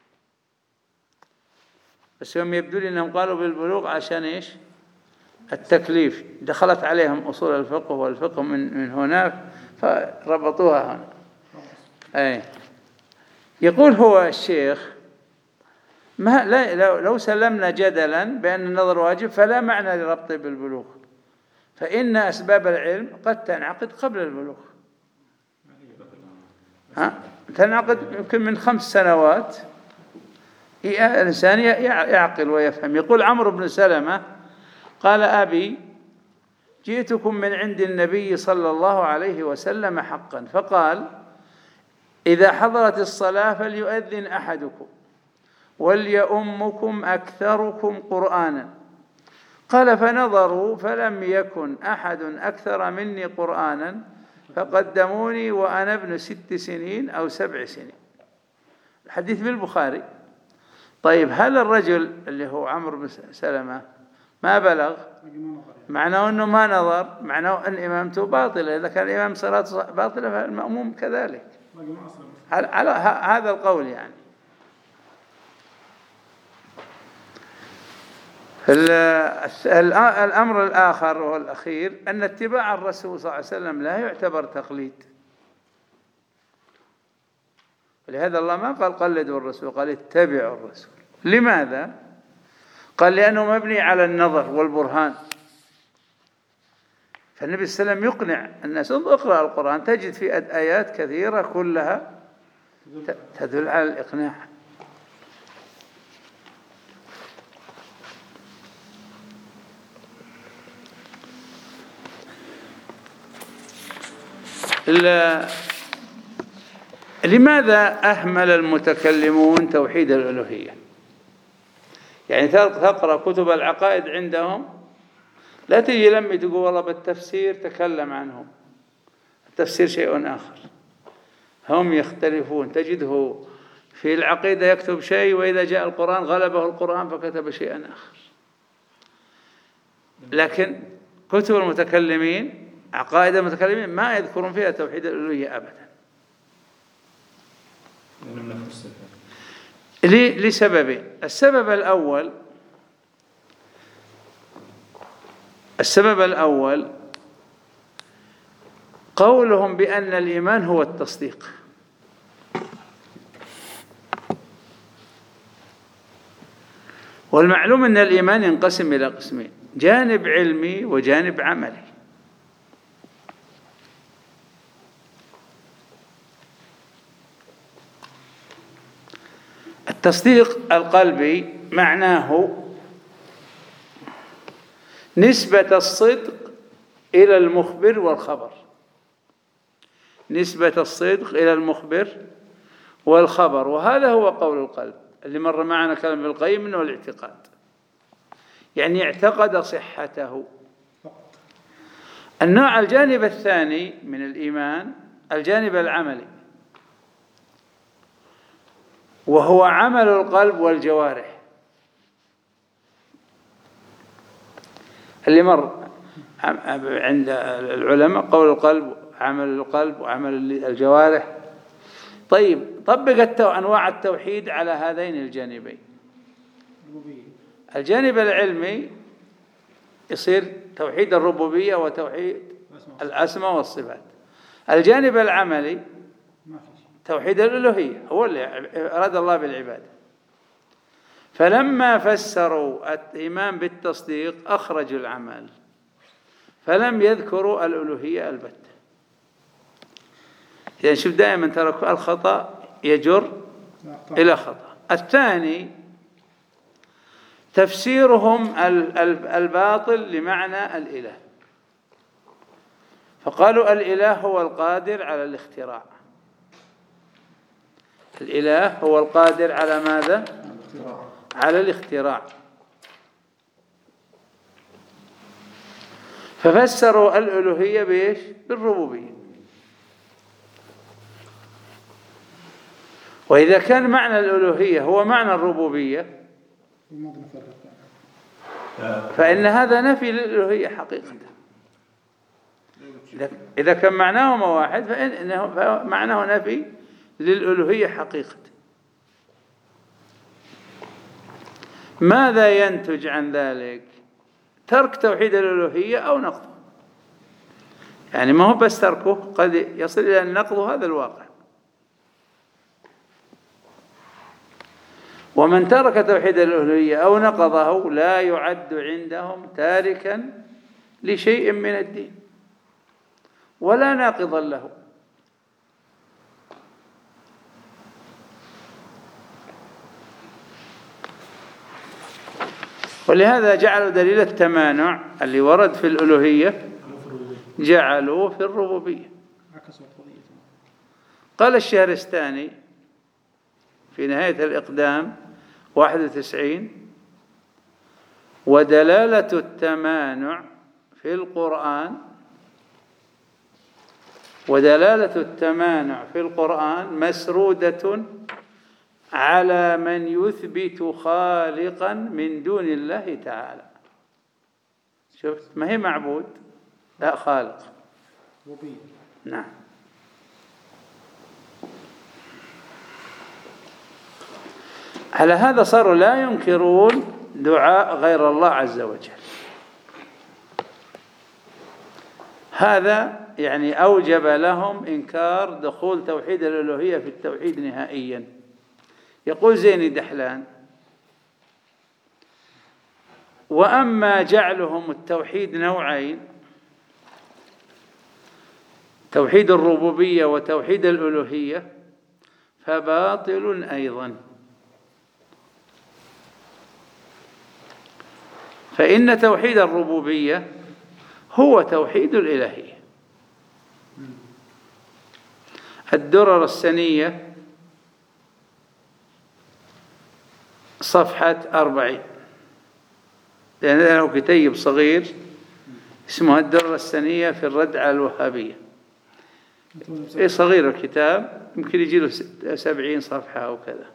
A: بس هم يبدو لي أنهم قالوا بالبلوغ عشان إيش؟ التكليف، دخلت عليهم أصول الفقه والفقه من من هناك فربطوها هنا. أي يقول هو الشيخ: ما لا لو, لو سلمنا جدلا بأن النظر واجب فلا معنى لربطه بالبلوغ، فإن أسباب العلم قد تنعقد قبل البلوغ. ها؟ تنعقد يمكن من خمس سنوات الإنسان يعقل ويفهم. يقول عمرو بن سلمة: قال أبي: جئتكم من عند النبي صلى الله عليه وسلم حقا، فقال: إذا حضرت الصلاة فليؤذن أحدكم وليؤمكم أكثركم قرآنا، قال فنظروا فلم يكن أحد أكثر مني قرآنا فقدموني وأنا ابن ست سنين أو سبع سنين. الحديث بالبخاري. طيب هل الرجل اللي هو عمرو بن سلمة ما بلغ؟ معناه أنه ما نظر، معناه أن إمامته باطلة. إذا كان الإمام صلاته باطلة فالمأموم كذلك على, على هذا القول. يعني الأمر الآخر والأخير أن اتباع الرسول صلى الله عليه وسلم لا يعتبر تقليد. ولهذا الله ما قال قلدوا الرسول، قال اتبعوا الرسول. لماذا؟ قال لأنه مبني على النظر والبرهان. فالنبي صلى الله عليه وسلم يقنع الناس. اقرأ القرآن تجد في آيات كثيرة كلها تدل على الإقناع. لماذا أهمل المتكلمون توحيد الألوهية؟ يعني تقرأ كتب العقائد عندهم لا تجي لما تقول والله بالتفسير تكلم عنهم، التفسير شيء آخر. هم يختلفون، تجده في العقيدة يكتب شيء وإذا جاء القرآن غلبه القرآن فكتب شيئا آخر. لكن كتب المتكلمين عقائد المتكلمين ما يذكرون فيها توحيد الألوهية أبدا لسببين. السبب الأول السبب الأول قولهم بأن الإيمان هو التصديق. والمعلوم أن الإيمان ينقسم إلى قسمين: جانب علمي وجانب عملي. التصديق القلبي معناه نسبة الصدق إلى المخبر والخبر، نسبة الصدق إلى المخبر والخبر، وهذا هو قول القلب اللي مر معنا كلام ابن القيم منه الاعتقاد، يعني اعتقد صحته. النوع الجانب الثاني من الإيمان الجانب العملي، وهو عمل القلب والجوارح اللي مر عند العلماء، قول القلب، عمل القلب، وعمل الجوارح. طيب طبق أنواع التوحيد على هذين الجانبين. الجانب العلمي يصير توحيد الربوبية وتوحيد الأسماء والصفات. الجانب العملي توحيد الألوهية، هو اللي أراد الله بالعبادة. فلما فسروا الإيمان بالتصديق أخرجوا العمل، فلم يذكروا الألوهية البتة. يعني شوف دائما ترى الخطأ يجر إلى خطأ. الثاني تفسيرهم الباطل لمعنى الإله، فقالوا الإله هو القادر على الاختراع. الإله هو القادر على ماذا؟ على الاختراع. ففسروا الألوهية بإيش؟ بالربوبية. وإذا كان معنى الألوهية هو معنى الربوبية فإن هذا نفي للألوهية حقيقة. إذا كان معناهما واحد فإنه معناه نفي للألوهية حقيقة. ماذا ينتج عن ذلك؟ ترك توحيد الألوهية أو نقضه. يعني ما هو بس تركه، قد يصل إلى النقض، هذا الواقع. ومن ترك توحيد الألوهية أو نقضه لا يعد عندهم تاركا لشيء من الدين ولا ناقضا له. ولهذا جعلوا دليل التمانع اللي ورد في الألوهية جعلوه في الربوبية. قال الشهرستاني في نهاية الإقدام واحد وتسعين: ودلالة التمانع في القرآن ودلالة التمانع في القرآن مسرودة على من يثبت خالقا من دون الله تعالى. شفت؟ ما هي معبود، لا خالق. نعم. على هذا صاروا لا ينكرون دعاء غير الله عز وجل. هذا يعني أوجب لهم إنكار دخول توحيد الألوهية في التوحيد نهائيا. يقول زين دحلان: وأما جعلهم التوحيد نوعين، توحيد الربوبية وتوحيد الألوهية، فباطل أيضا، فإن توحيد الربوبية هو توحيد الإلهية. الدرر السنية صفحة أربعين، لأن له كتيب صغير اسمه الدرر السنية في الرد على الوهابية. إيه صغير الكتاب، يمكن يجي له سبعين صفحة أو كذا.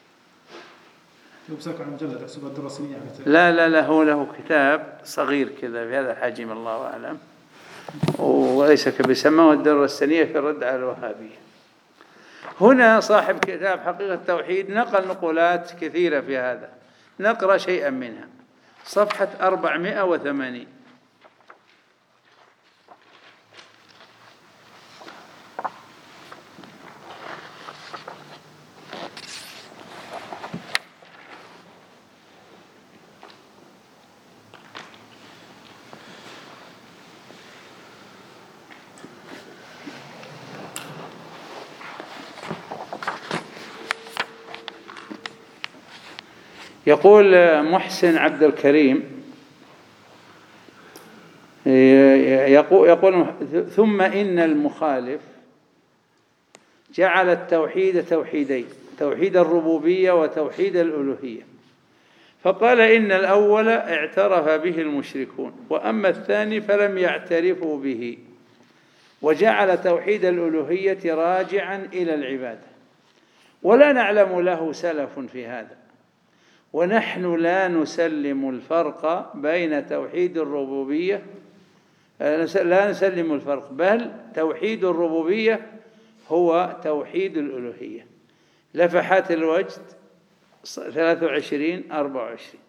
A: لا لا لا هو له كتاب صغير كذا بهذا الحجم الله أعلم، وليس كبسمه الدرر السنية في الرد على الوهابية. هنا صاحب كتاب حقيقة التوحيد نقل نقولات كثيرة في هذا، نقرأ شيئا منها. صفحة أربعمائة وثمانين: يقول محسن عبد الكريم يقول: ثم إن المخالف جعل التوحيد توحيدين، توحيد الربوبية وتوحيد الألوهية، فقال إن الأول اعترف به المشركون، وأما الثاني فلم يعترفوا به، وجعل توحيد الألوهية راجعا إلى العبادة، ولا نعلم له سلف في هذا، ونحن لا نسلم الفرق بين توحيد الربوبية، لا نسلم الفرق، بل توحيد الربوبية هو توحيد الألوهية. لفحات الوجد ثلاثة وعشرين أربعة وعشرين.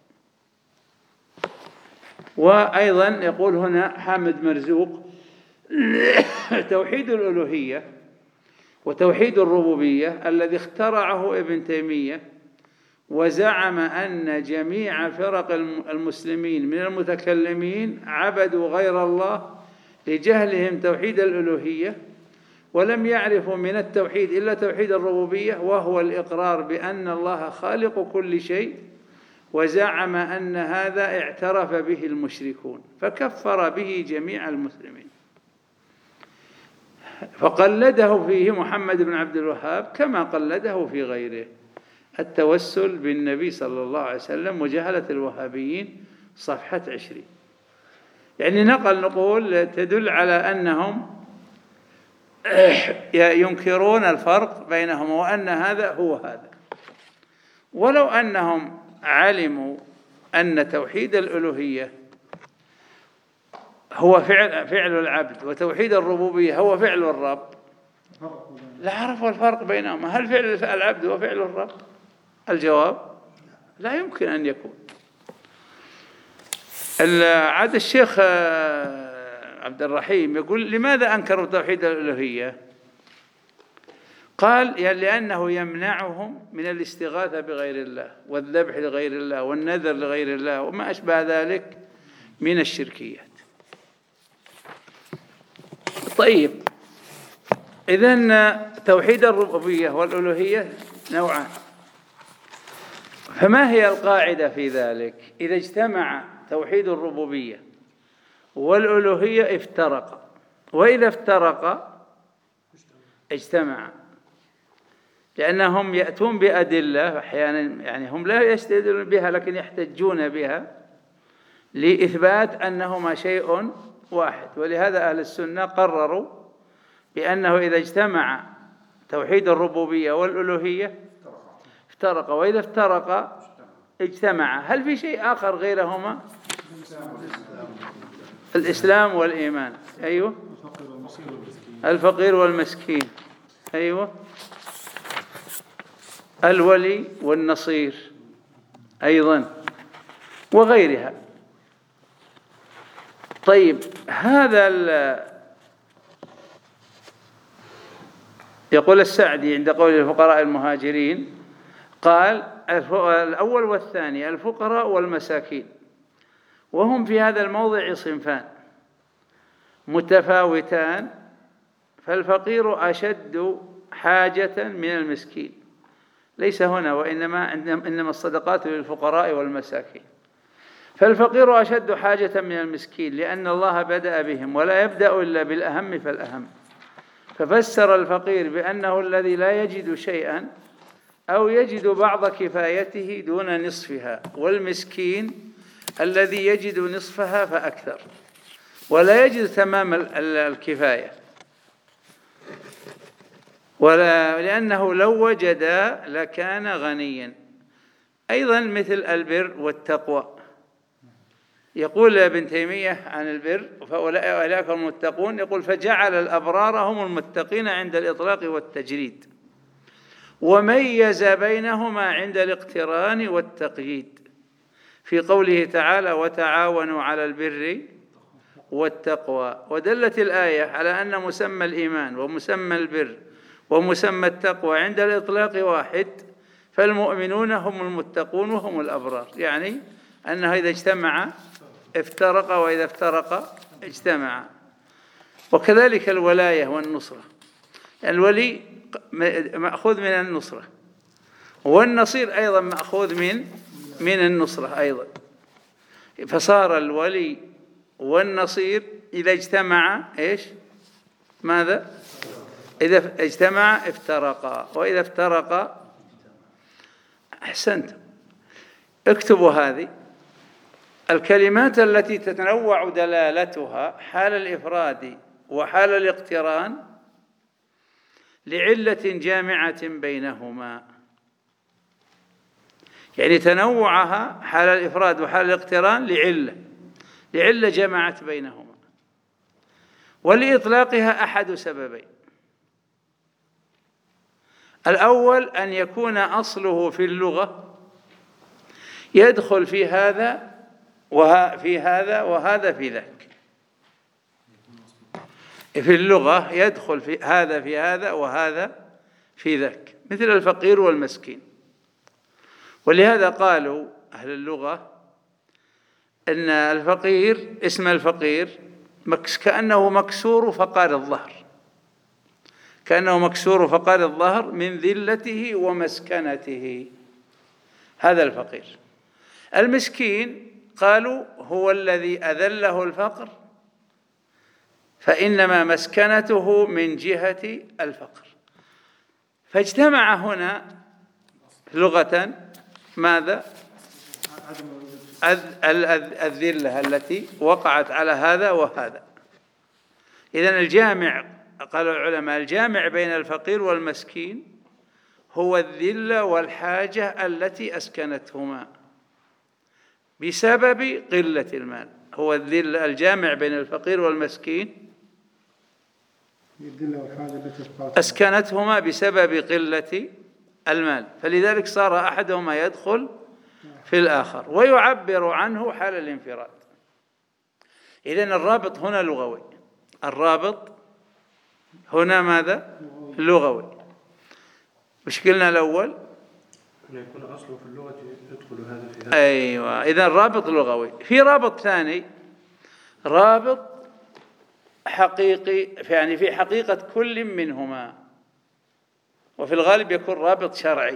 A: وأيضا يقول هنا حامد مرزوق: توحيد الألوهية وتوحيد الربوبية الذي اخترعه ابن تيمية وزعم أن جميع فرق المسلمين من المتكلمين عبدوا غير الله لجهلهم توحيد الألوهية، ولم يعرفوا من التوحيد إلا توحيد الربوبية، وهو الإقرار بأن الله خالق كل شيء، وزعم أن هذا اعترف به المشركون فكفر به جميع المسلمين، فقلده فيه محمد بن عبد الوهاب كما قلده في غيره. التوسل بالنبي صلى الله عليه وسلم وجهلة الوهابيين صفحة عشرين. يعني نقل نقول تدل على أنهم ينكرون الفرق بينهم، وأن هذا هو هذا، ولو أنهم علموا أن توحيد الألوهية هو فعل فعل العبد وتوحيد الربوبية هو فعل الرب لعرفوا الفرق بينهما. هل فعل العبد هو فعل الرب؟ الجواب لا يمكن أن يكون. عاد الشيخ عبد الرحيم يقول: لماذا أنكروا توحيد الألوهية؟ قال: يعني لأنه يمنعهم من الاستغاثة بغير الله والذبح لغير الله والنذر لغير الله وما أشبه ذلك من الشركيات. طيب، إذن توحيد الربوبية والألوهية نوعان، فما هي القاعدة في ذلك؟ إذا اجتمع توحيد الربوبية والألوهية افترق، وإذا افترق اجتمع، لأنهم يأتون بأدلة أحيانا، يعني هم لا يستدلون بها لكن يحتجون بها لإثبات أنهما شيء واحد. ولهذا أهل السنة قرروا بأنه إذا اجتمع توحيد الربوبية والألوهية افترق، وإذا افترق اجتمع. هل في شيء آخر غيرهما؟ الإسلام والإيمان. أيوه. الفقير والمسكين. أيوه. الولي والنصير أيضا وغيرها. طيب، هذا يقول السعدي عند قول الفقراء المهاجرين، قال الأول والثاني الفقراء والمساكين، وهم في هذا الموضع صنفان متفاوتان، فالفقير أشد حاجة من المسكين، ليس هنا وإنما إنما الصدقات للفقراء والمساكين. فالفقير أشد حاجة من المسكين لأن الله بدأ بهم ولا يبدأ إلا بالأهم فالأهم، ففسر الفقير بأنه الذي لا يجد شيئا أو يجد بعض كفايته دون نصفها، والمسكين الذي يجد نصفها فأكثر ولا يجد تمام الكفاية، ولا لأنه لو وجد لكان غنيا. أيضا مثل البر والتقوى، يقول ابن تيمية عن البر فأولئك هم المتقون، يقول فجعل الأبرار هم المتقين عند الإطلاق والتجريد، وميز بينهما عند الاقتران والتقييد في قوله تعالى وتعاونوا على البر والتقوى. ودلت الآية على أن مسمى الإيمان ومسمى البر ومسمى التقوى عند الإطلاق واحد، فالمؤمنون هم المتقون وهم الأبرار، يعني أنه إذا اجتمع افترق وإذا افترق اجتمع. وكذلك الولاية والنصرة، الولي مأخوذ من النصرة، والنصير أيضا مأخوذ من من النصرة أيضا، فصار الولي والنصير إذا اجتمع إيش ماذا؟ إذا اجتمع افترقا، وإذا افترقا أحسنت. اكتبوا هذه الكلمات التي تتنوع دلالتها حال الإفراد وحال الاقتران لعلة جامعة بينهما، يعني تنوعها حال الإفراد وحال الاقتران لعلة لعلة جمعت بينهما، ولإطلاقها أحد سببين: الأول أن يكون أصله في اللغة يدخل في هذا وفي هذا وهذا في ذاك، في اللغة يدخل في هذا في هذا وهذا في ذاك، مثل الفقير والمسكين. ولهذا قالوا أهل اللغة أن الفقير اسم الفقير كأنه مكسور فقار الظهر، كأنه مكسور فقار الظهر من ذلته ومسكنته، هذا الفقير. المسكين قالوا هو الذي أذله الفقر فإنما مسكنته من جهة الفقر، فاجتمع هنا لغة ماذا؟ الذلة التي وقعت على هذا وهذا. إذن الجامع، قال العلماء، الجامع بين الفقير والمسكين هو الذلة والحاجة التي أسكنتهما بسبب قلة المال. هو الذلة الجامع بين الفقير والمسكين أسكنتهما بسبب قلة المال، فلذلك صار أحدهما يدخل في الآخر ويعبر عنه حال الانفراد. إذن الرابط هنا لغوي، الرابط هنا ماذا؟ لغوي. وش قلنا الأول؟
D: أن يكون أصله في اللغة يدخل هذا في هذا.
A: أيوة، إذن رابط لغوي. في رابط ثاني، رابط حقيقي، يعني في حقيقة كل منهما، وفي الغالب يكون رابط شرعي،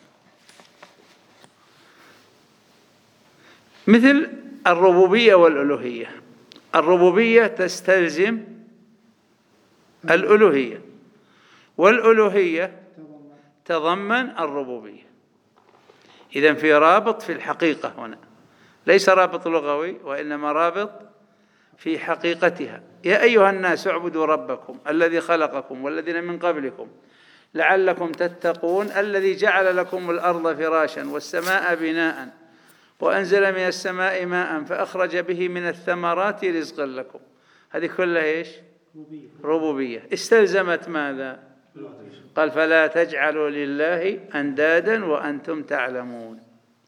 A: مثل الربوبية والألوهية. الربوبية تستلزم الألوهية، والألوهية تضمن الربوبية. إذن في رابط في الحقيقة هنا، ليس رابط لغوي وإنما رابط في حقيقتها. يا أيها الناس اعبدوا ربكم الذي خلقكم والذين من قبلكم لعلكم تتقون الذي جعل لكم الأرض فراشا والسماء بناء وأنزل من السماء ماء فأخرج به من الثمرات رزقا لكم. هذه كلها إيش؟ ربوبية. استلزمت ماذا؟ قال فلا تجعلوا لله أندادا وأنتم تعلمون.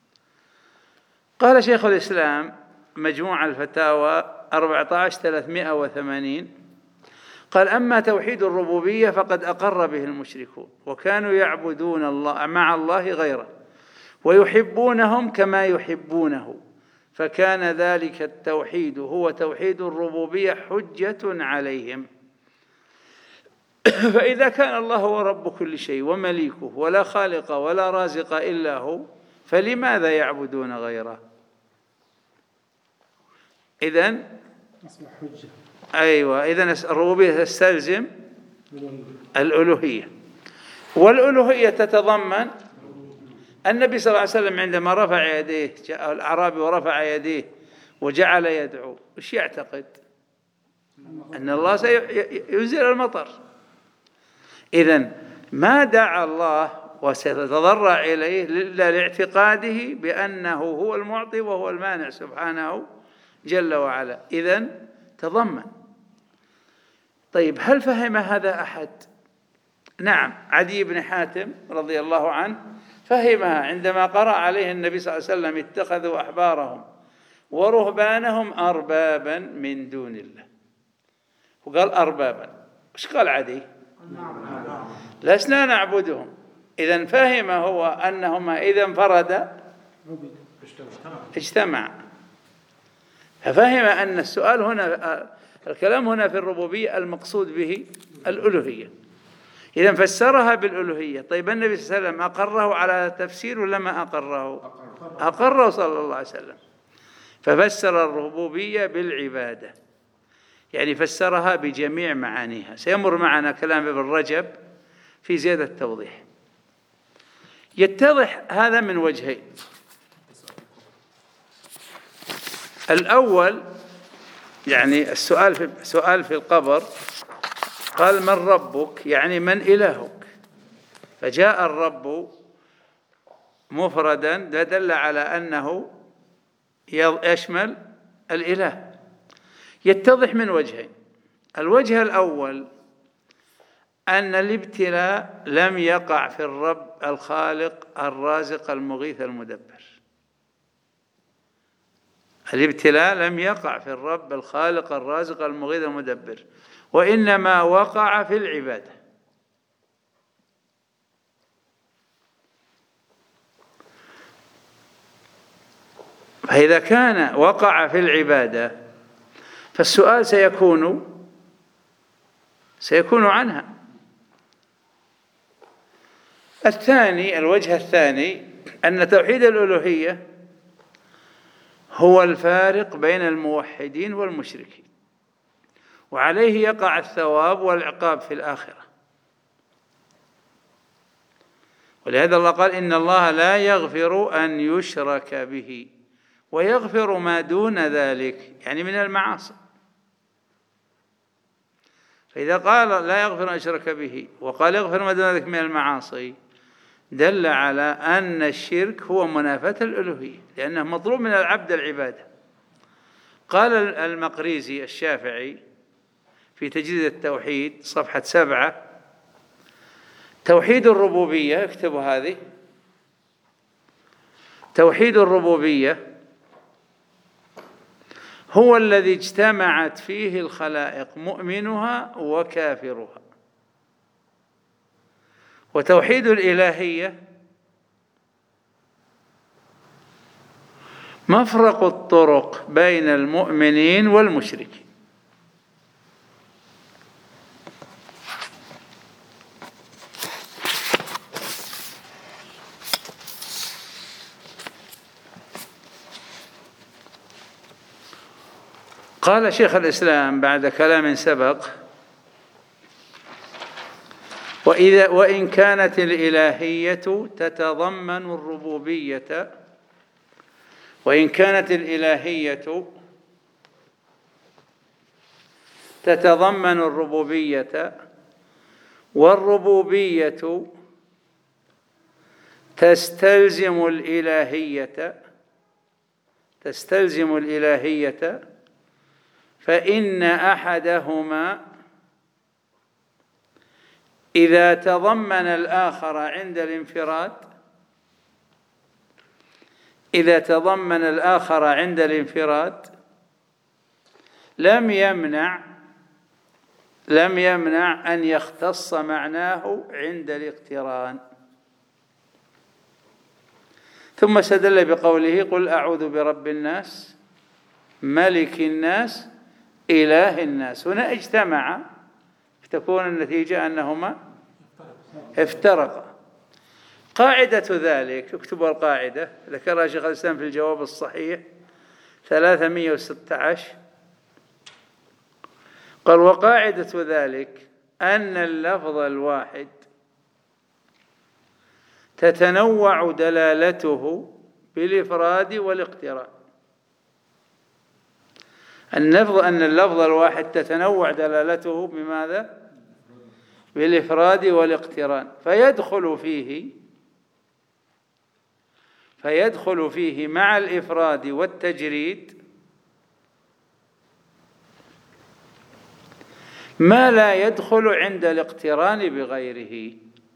A: قال شيخ الإسلام مجموع الفتاوى أربعة عشر ثلاثمائة وثمانين قال أما توحيد الربوبية فقد أقر به المشركون وكانوا يعبدون الله مع الله غيره ويحبونهم كما يحبونه، فكان ذلك التوحيد هو توحيد الربوبية حجة عليهم. فإذا كان الله هو رب كل شيء ومليكه ولا خالق ولا رازق إلا هو فلماذا يعبدون غيره؟ إذن
C: أصبح حجة.
A: أيوة، إذن الربوبية تستلزم الألوهية، والألوهية تتضمن النبي صلى الله عليه وسلم عندما رفع يديه، جاء الأعرابي ورفع يديه وجعل يدعو، إيش يعتقد؟ أن الله سينزل المطر. إذن ما دعا الله وسيتضرع إليه إلا لاعتقاده بأنه هو المعطي وهو المانع سبحانه جل وعلا. إذن تضمن. طيب هل فهم هذا أحد؟ نعم، عدي بن حاتم رضي الله عنه فهمها عندما قرأ عليه النبي صلى الله عليه وسلم اتخذوا أحبارهم ورهبانهم أربابا من دون الله، وقال أربابا. إيش قال عدي؟ لسنا نعبدهم. إذن فهم هو أنهما إذا انفرد اجتمع، ففهم أن السؤال هنا، الكلام هنا في الربوبية المقصود به الألوهية. إذن فسرها بالألوهية. طيب النبي صلى الله عليه وسلم أقره على تفسير ولا ما أقره؟ أقره صلى الله عليه وسلم. ففسر الربوبية بالعبادة، يعني فسرها بجميع معانيها. سيمر معنا كلام ابن رجب في زيادة التوضيح. يتضح هذا من وجهين. الأول يعني السؤال في سؤال في القبر، قال من ربك؟ يعني من إلهك؟ فجاء الرب مفردا دل على أنه يشمل الإله. يتضح من وجهين. الوجه الأول أن الابتلاء لم يقع في الرب الخالق الرازق المغيث المدبر. الابتلاء لم يقع في الرب الخالق الرازق المغيث المدبر، وإنما وقع في العبادة. فإذا كان وقع في العبادة فالسؤال سيكون سيكون عنها. الثاني، الوجه الثاني، أن توحيد الألوهية هو الفارق بين الموحدين والمشركين، وعليه يقع الثواب والعقاب في الآخرة. ولهذا الله قال إن الله لا يغفر أن يشرك به ويغفر ما دون ذلك، يعني من المعاصي. فإذا قال لا يغفر أن يشرك به وقال يغفر ما دون ذلك من المعاصي دل على أن الشرك هو منافاة الألوهية، لأنه مطلوب من العبد العبادة. قال المقريزي الشافعي في تجديد التوحيد صفحة سبعة: توحيد الربوبية، اكتبوا هذه، توحيد الربوبية هو الذي اجتمعت فيه الخلائق مؤمنها وكافرها. وتوحيد الإلهية مفرق الطرق بين المؤمنين والمشركين. قال شيخ الإسلام بعد كلام سبق: وإذا وإن كانت الإلهية تتضمن الربوبية وإن كانت الإلهية تتضمن الربوبية، والربوبية تستلزم الإلهية تستلزم الإلهية فإن أحدهما إذا تضمن الآخر عند الانفراد إذا تضمن الآخر عند الانفراد لم يمنع لم يمنع أن يختص معناه عند الاقتران. ثم استدل بقوله قل أعوذ برب الناس ملك الناس إله الناس. هنا اجتمع فتكون النتيجة أنهما افترقا. قاعدة ذلك، اكتبوا القاعدة، ذكرها شيخ الإسلام في الجواب الصحيح ثلاثمئة وستة عشر، قال وقاعدة ذلك أن اللفظ الواحد تتنوع دلالته بالإفراد والاقتران. النفظ أن اللفظ الواحد تتنوع دلالته بماذا؟ بالإفراد والاقتران، فيدخل فيه فيدخل فيه مع الإفراد والتجريد ما لا يدخل عند الاقتران بغيره.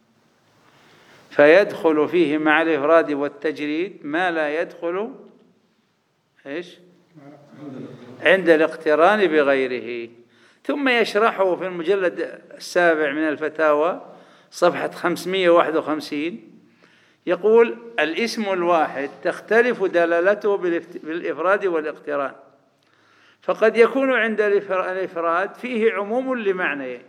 A: فيدخل فيه مع الإفراد والتجريد ما لا يدخل إيش؟ عند الاقتران بغيره. ثم يشرحه في المجلد السابع من الفتاوى صفحة خمسمئة وواحد وخمسين، يقول الاسم الواحد تختلف دلالته بالإفراد والاقتران، فقد يكون عند الإفراد فيه عموم لمعنيين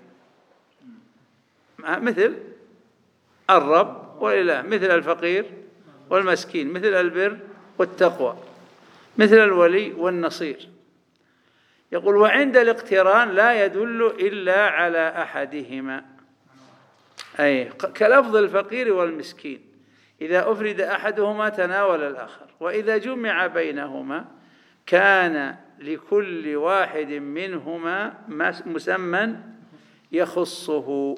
A: مثل الرب والإله، مثل الفقير والمسكين، مثل البر والتقوى، مثل الولي والنصير. يقول وعند الاقتران لا يدل إلا على أحدهما، أي كلفظ الفقير والمسكين، إذا أفرد أحدهما تناول الآخر، وإذا جمع بينهما كان لكل واحد منهما مسمى يخصه.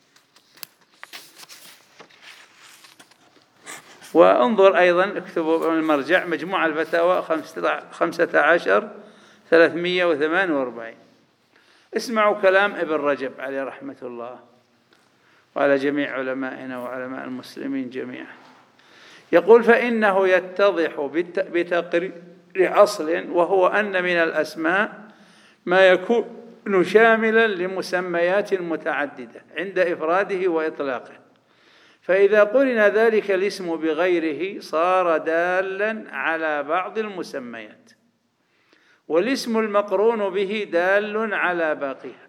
A: وانظر أيضا، اكتبوا المرجع مجموع الفتاوى خمسة عشر ثلاثمئة وثمانية وأربعين. اسمعوا كلام ابن رجب عليه رحمة الله وعلى جميع علمائنا وعلماء المسلمين جميعا. يقول فإنه يتضح بتقرير أصل، وهو أن من الأسماء ما يكون شاملا لمسميات متعددة عند إفراده وإطلاقه، فإذا قرن ذلك الاسم بغيره صار دالا على بعض المسميات، والاسم المقرون به دال على باقيها.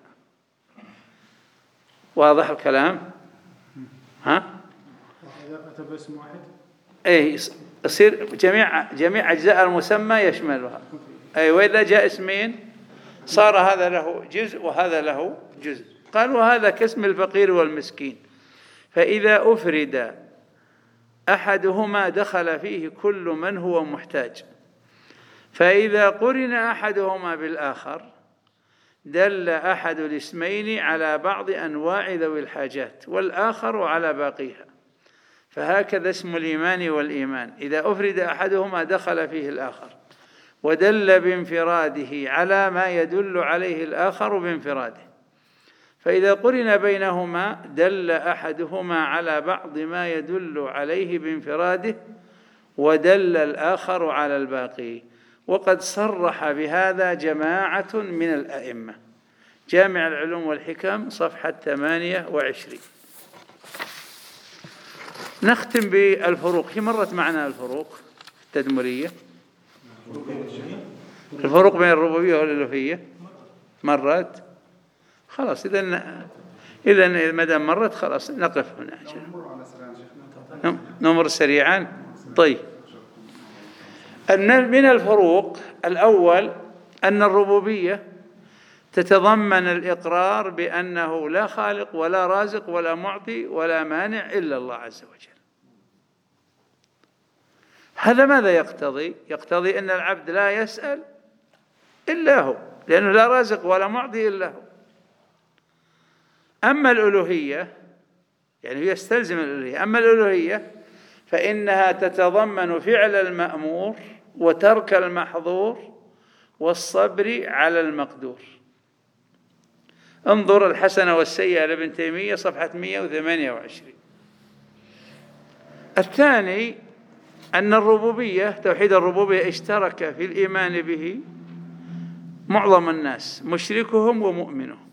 A: واضح الكلام؟ ها؟
C: إذا أتى باسم واحد
A: أي يصير جميع جميع أجزاء المسمى يشملها. أي وإذا جاء اسمين صار هذا له جزء وهذا له جزء. قال وهذا كاسم الفقير والمسكين، فإذا أفرد أحدهما دخل فيه كل من هو محتاج، فإذا قرن أحدهما بالآخر دل أحد الاسمين على بعض أنواع ذوي الحاجات والآخر على باقيها. فهكذا اسم الإيمان والإيمان، إذا أفرد أحدهما دخل فيه الآخر ودل بانفراده على ما يدل عليه الآخر بانفراده، فإذا قرن بينهما دل أحدهما على بعض ما يدل عليه بانفراده ودل الآخر على الباقي. وقد صرح بهذا جماعة من الأئمة. جامع العلوم والحكم صفحة ثمانية وعشرين. نختم بالفروق. هي مرت معنا الفروق التدمرية، الفروق بين الربوبية والألوهية مرت. خلاص إذا إذا ما دام مرت خلاص نقف هنا. نمر سريعا. طيب، من الفروق الأول أن الربوبية تتضمن الإقرار بأنه لا خالق ولا رازق ولا معطي ولا مانع إلا الله عز وجل. هذا ماذا يقتضي؟ يقتضي أن العبد لا يسأل إلا هو، لأنه لا رازق ولا معطي إلا هو. أما الألوهية يعني يستلزم الألوهية، أما الألوهية فإنها تتضمن فعل المأمور وترك المحظور والصبر على المقدور. انظر الحسنة والسيئة لابن تيمية صفحة مئة وثمانية وعشرين. الثاني أن الربوبية، توحيد الربوبية، اشترك في الإيمان به معظم الناس، مشركهم ومؤمنهم.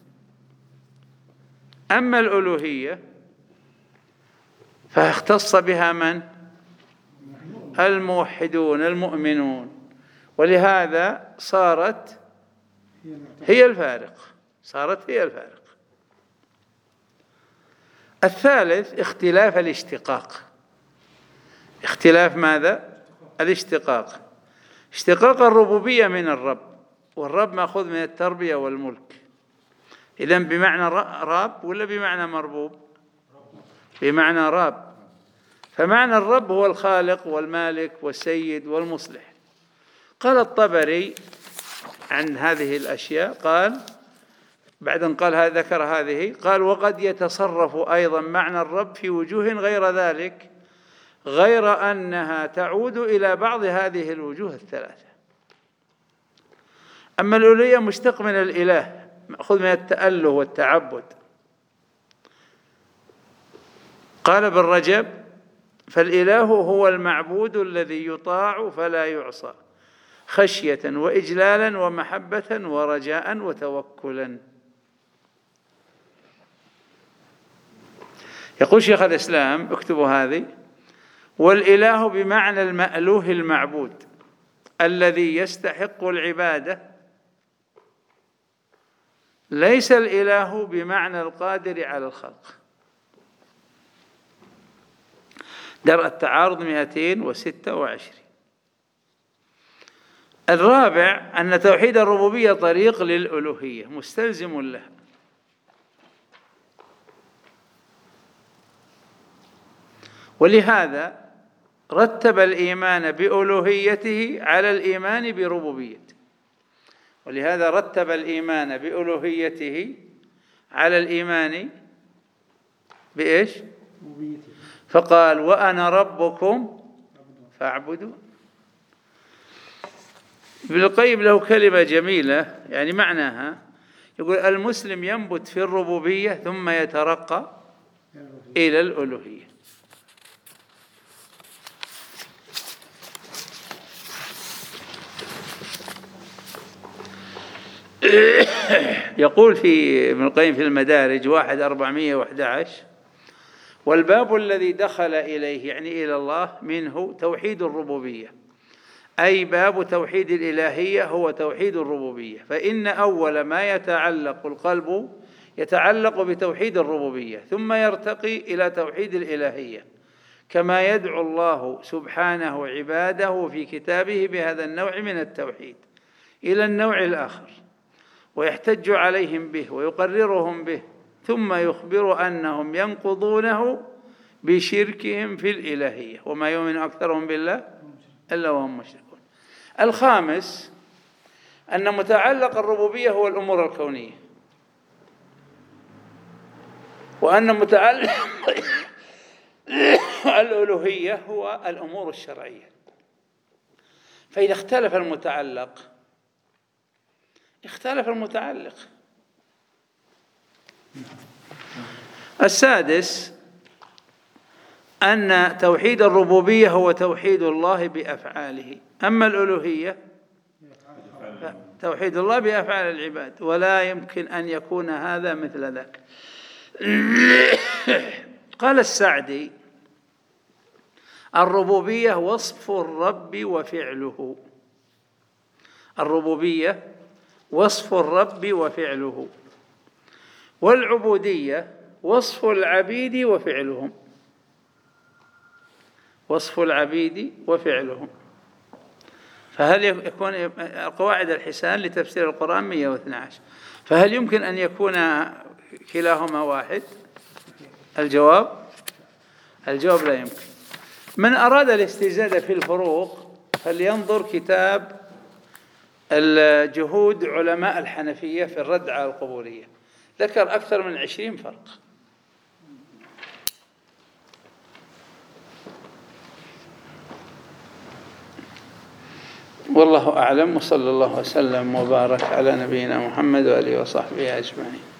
A: أما الألوهية فاختص بها من؟ الموحدون المؤمنون، ولهذا صارت هي الفارق، صارت هي الفارق. الثالث اختلاف الاشتقاق. اختلاف ماذا؟ الاشتقاق. اشتقاق الربوبية من الرب، والرب مأخوذ من التربية والملك، إذن بمعنى راب ولا بمعنى مربوب؟ بمعنى راب. فمعنى الرب هو الخالق والمالك والسيد والمصلح. قال الطبري عن هذه الأشياء، قال بعد أن قال ذكر هذه، قال وقد يتصرف أيضا معنى الرب في وجوه غير ذلك، غير أنها تعود إلى بعض هذه الوجوه الثلاثة. أما الألوهية مشتق من الإله، مأخوذ من التأله والتعبد. قال ابن رجب فالإله هو المعبود الذي يطاع فلا يعصى، خشية وإجلالا ومحبة ورجاء وتوكلا. يقول شيخ الإسلام، اكتبوا هذه، والإله بمعنى المألوه المعبود الذي يستحق العبادة، ليس الإله بمعنى القادر على الخلق. درء التعارض مئتين وستة وعشرين. الرابع أن توحيد الربوبية طريق للألوهية مستلزم لها، ولهذا رتب الإيمان بألوهيته على الإيمان بربوبيته، ولهذا رتب الإيمان بألوهيته على الإيمان بإيش؟ فقال وأنا ربكم فاعبدون. ابن القيم له كلمة جميلة يعني معناها، يقول المسلم ينبت في الربوبية ثم يترقى إلى الألوهية. يقول في ابن القيم في المدارج واحد أربعمائة وأحد عشر: والباب الذي دخل إليه يعني إلى الله منه توحيد الربوبية، أي باب توحيد الإلهية هو توحيد الربوبية، فإن أول ما يتعلق القلب يتعلق بتوحيد الربوبية ثم يرتقي إلى توحيد الإلهية، كما يدعو الله سبحانه عباده في كتابه بهذا النوع من التوحيد إلى النوع الآخر، ويحتج عليهم به ويقررهم به، ثم يخبر أنهم ينقضونه بشركهم في الإلهية، وما يؤمن أكثرهم بالله إلا وهم مشركون. الخامس أن متعلق الربوبية هو الأمور الكونية، وأن متعلق الألوهية هو الأمور الشرعية. فإذا اختلف المتعلق اختلف المتعلق. السادس أن توحيد الربوبية هو توحيد الله بأفعاله، أما الألوهية توحيد الله بأفعال العباد، ولا يمكن أن يكون هذا مثل ذاك. قال السعدي: الربوبية وصف الرب وفعله. الربوبية وصف الرب وفعله، والعبودية وصف العبيد وفعلهم. وصف العبيد وفعلهم. فهل يكون القواعد الحسان لتفسير القرآن مئة واثني عشر، فهل يمكن أن يكون كلاهما واحد؟ الجواب الجواب لا يمكن. من أراد الاستزادة في الفروق فلينظر كتاب الجهود علماء الحنفية في الرد على القبورية، ذكر أكثر من عشرين فرق. والله أعلم، وصلى الله وسلم وبارك على نبينا محمد وآله وصحبه أجمعين.